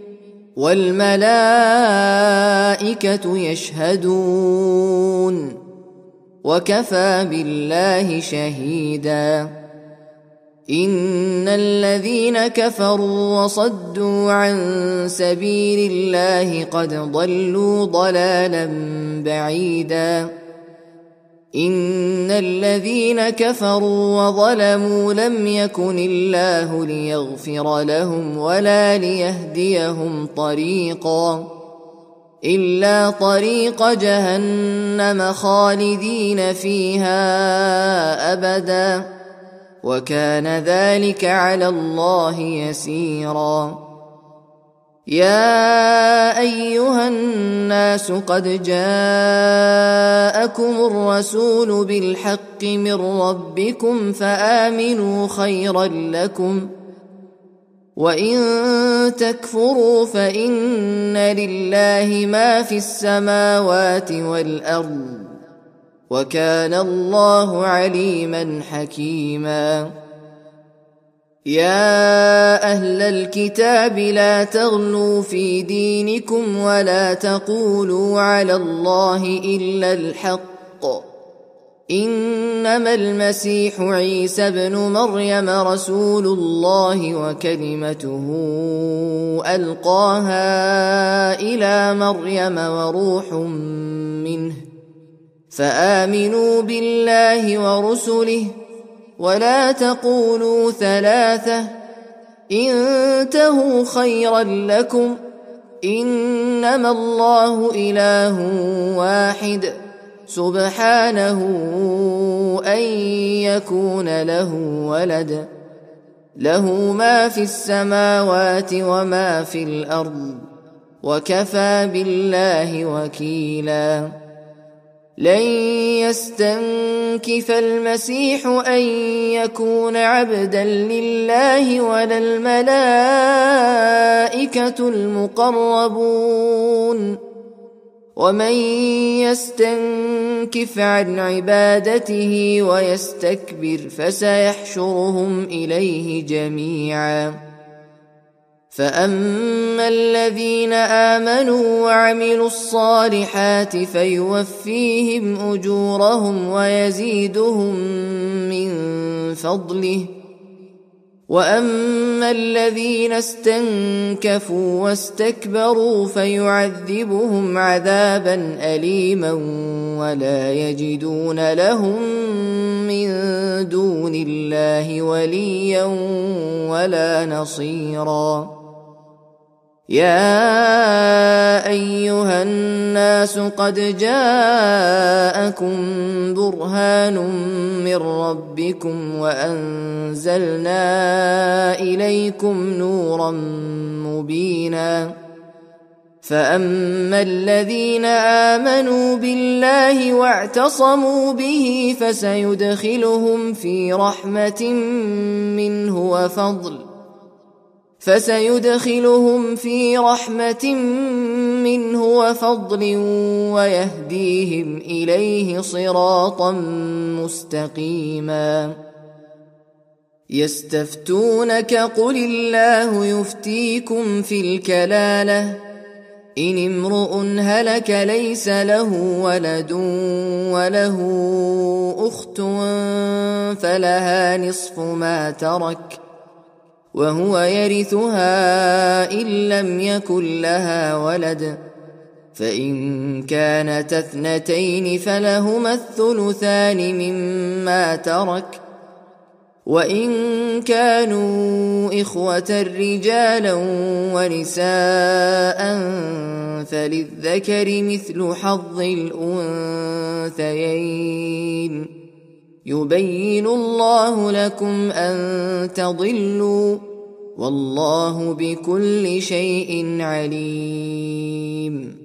والملائكة يشهدون وكفى بالله شهيدا إن الذين كفروا وصدوا عن سبيل الله قد ضلوا ضلالا بعيدا إن الذين كفروا وظلموا لم يكن الله ليغفر لهم ولا ليهديهم طريقا إلا طريق جهنم خالدين فيها أبدا وكان ذلك على الله يسيرا يا أيها الناس قد جاءكم الرسول بالحق من ربكم فآمنوا خيرا لكم وإن تكفروا فإن لله ما في السماوات والأرض وكان الله عليما حكيما يا أهل الكتاب لا تغلوا في دينكم ولا تقولوا على الله إلا الحق إنما المسيح عيسى ابن مريم رسول الله وكلمته ألقاها إلى مريم وروح منه فآمنوا بالله ورسله ولا تقولوا ثلاثة انتهوا خيرا لكم إنما الله إله واحد سبحانه أن يكون له ولد له ما في السماوات وما في الأرض وكفى بالله وكيلا لن يستنكف المسيح أن يكون عبدا لله ولا الملائكة المقربون ومن يستنكف عن عبادته ويستكبر فسيحشرهم إليه جميعا فأما الذين آمنوا وعملوا الصالحات فيوفيهم أجورهم ويزيدهم من فضله وأما الذين استنكفوا واستكبروا فيعذبهم عذابا أليما ولا يجدون لهم من دون الله وليا ولا نصيرا يا أيها الناس قد جاءكم برهان من ربكم وأنزلنا إليكم نورا مبينا فأما الذين آمنوا بالله واعتصموا به فسيدخلهم في رحمة منه وفضل فسيدخلهم في رحمة منه وفضل ويهديهم إليه صراطا مستقيما يستفتونك قل الله يفتيكم في الكلالة إن امرؤ هلك ليس له ولد وله أخت فلها نصف ما ترك وهو يرثها إن لم يكن لها ولد فإن كانت اثنتين فلهما الثلثان مما ترك وإن كانوا إخوة رجالا ونساء فللذكر مثل حظ الأنثيين يبين الله لكم أن تضلوا والله بكل شيء عليم